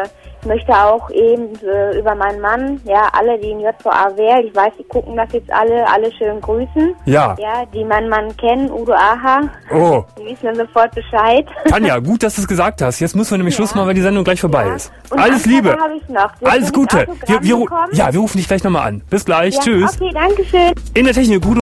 K: Ich möchte auch eben äh, über meinen Mann, ja, alle, die in J V A wählen, ich weiß, die gucken das jetzt alle, alle schön grüßen.
C: Ja.
K: Ja, die meinen Mann kennen, Udo Aha.
C: Oh.
K: Die wissen dann sofort Bescheid.
C: Tanja, gut, dass du es gesagt hast. Jetzt müssen wir nämlich ja. Schluss machen, weil die Sendung gleich vorbei ja. ist.
K: Und
C: alles Liebe.
K: Habe ich noch.
C: Alles Gute. Wir, wir, ja, wir rufen dich gleich nochmal an. Bis gleich.
K: Ja,
C: Tschüss.
K: Okay, danke schön.
C: In der Technik, Udo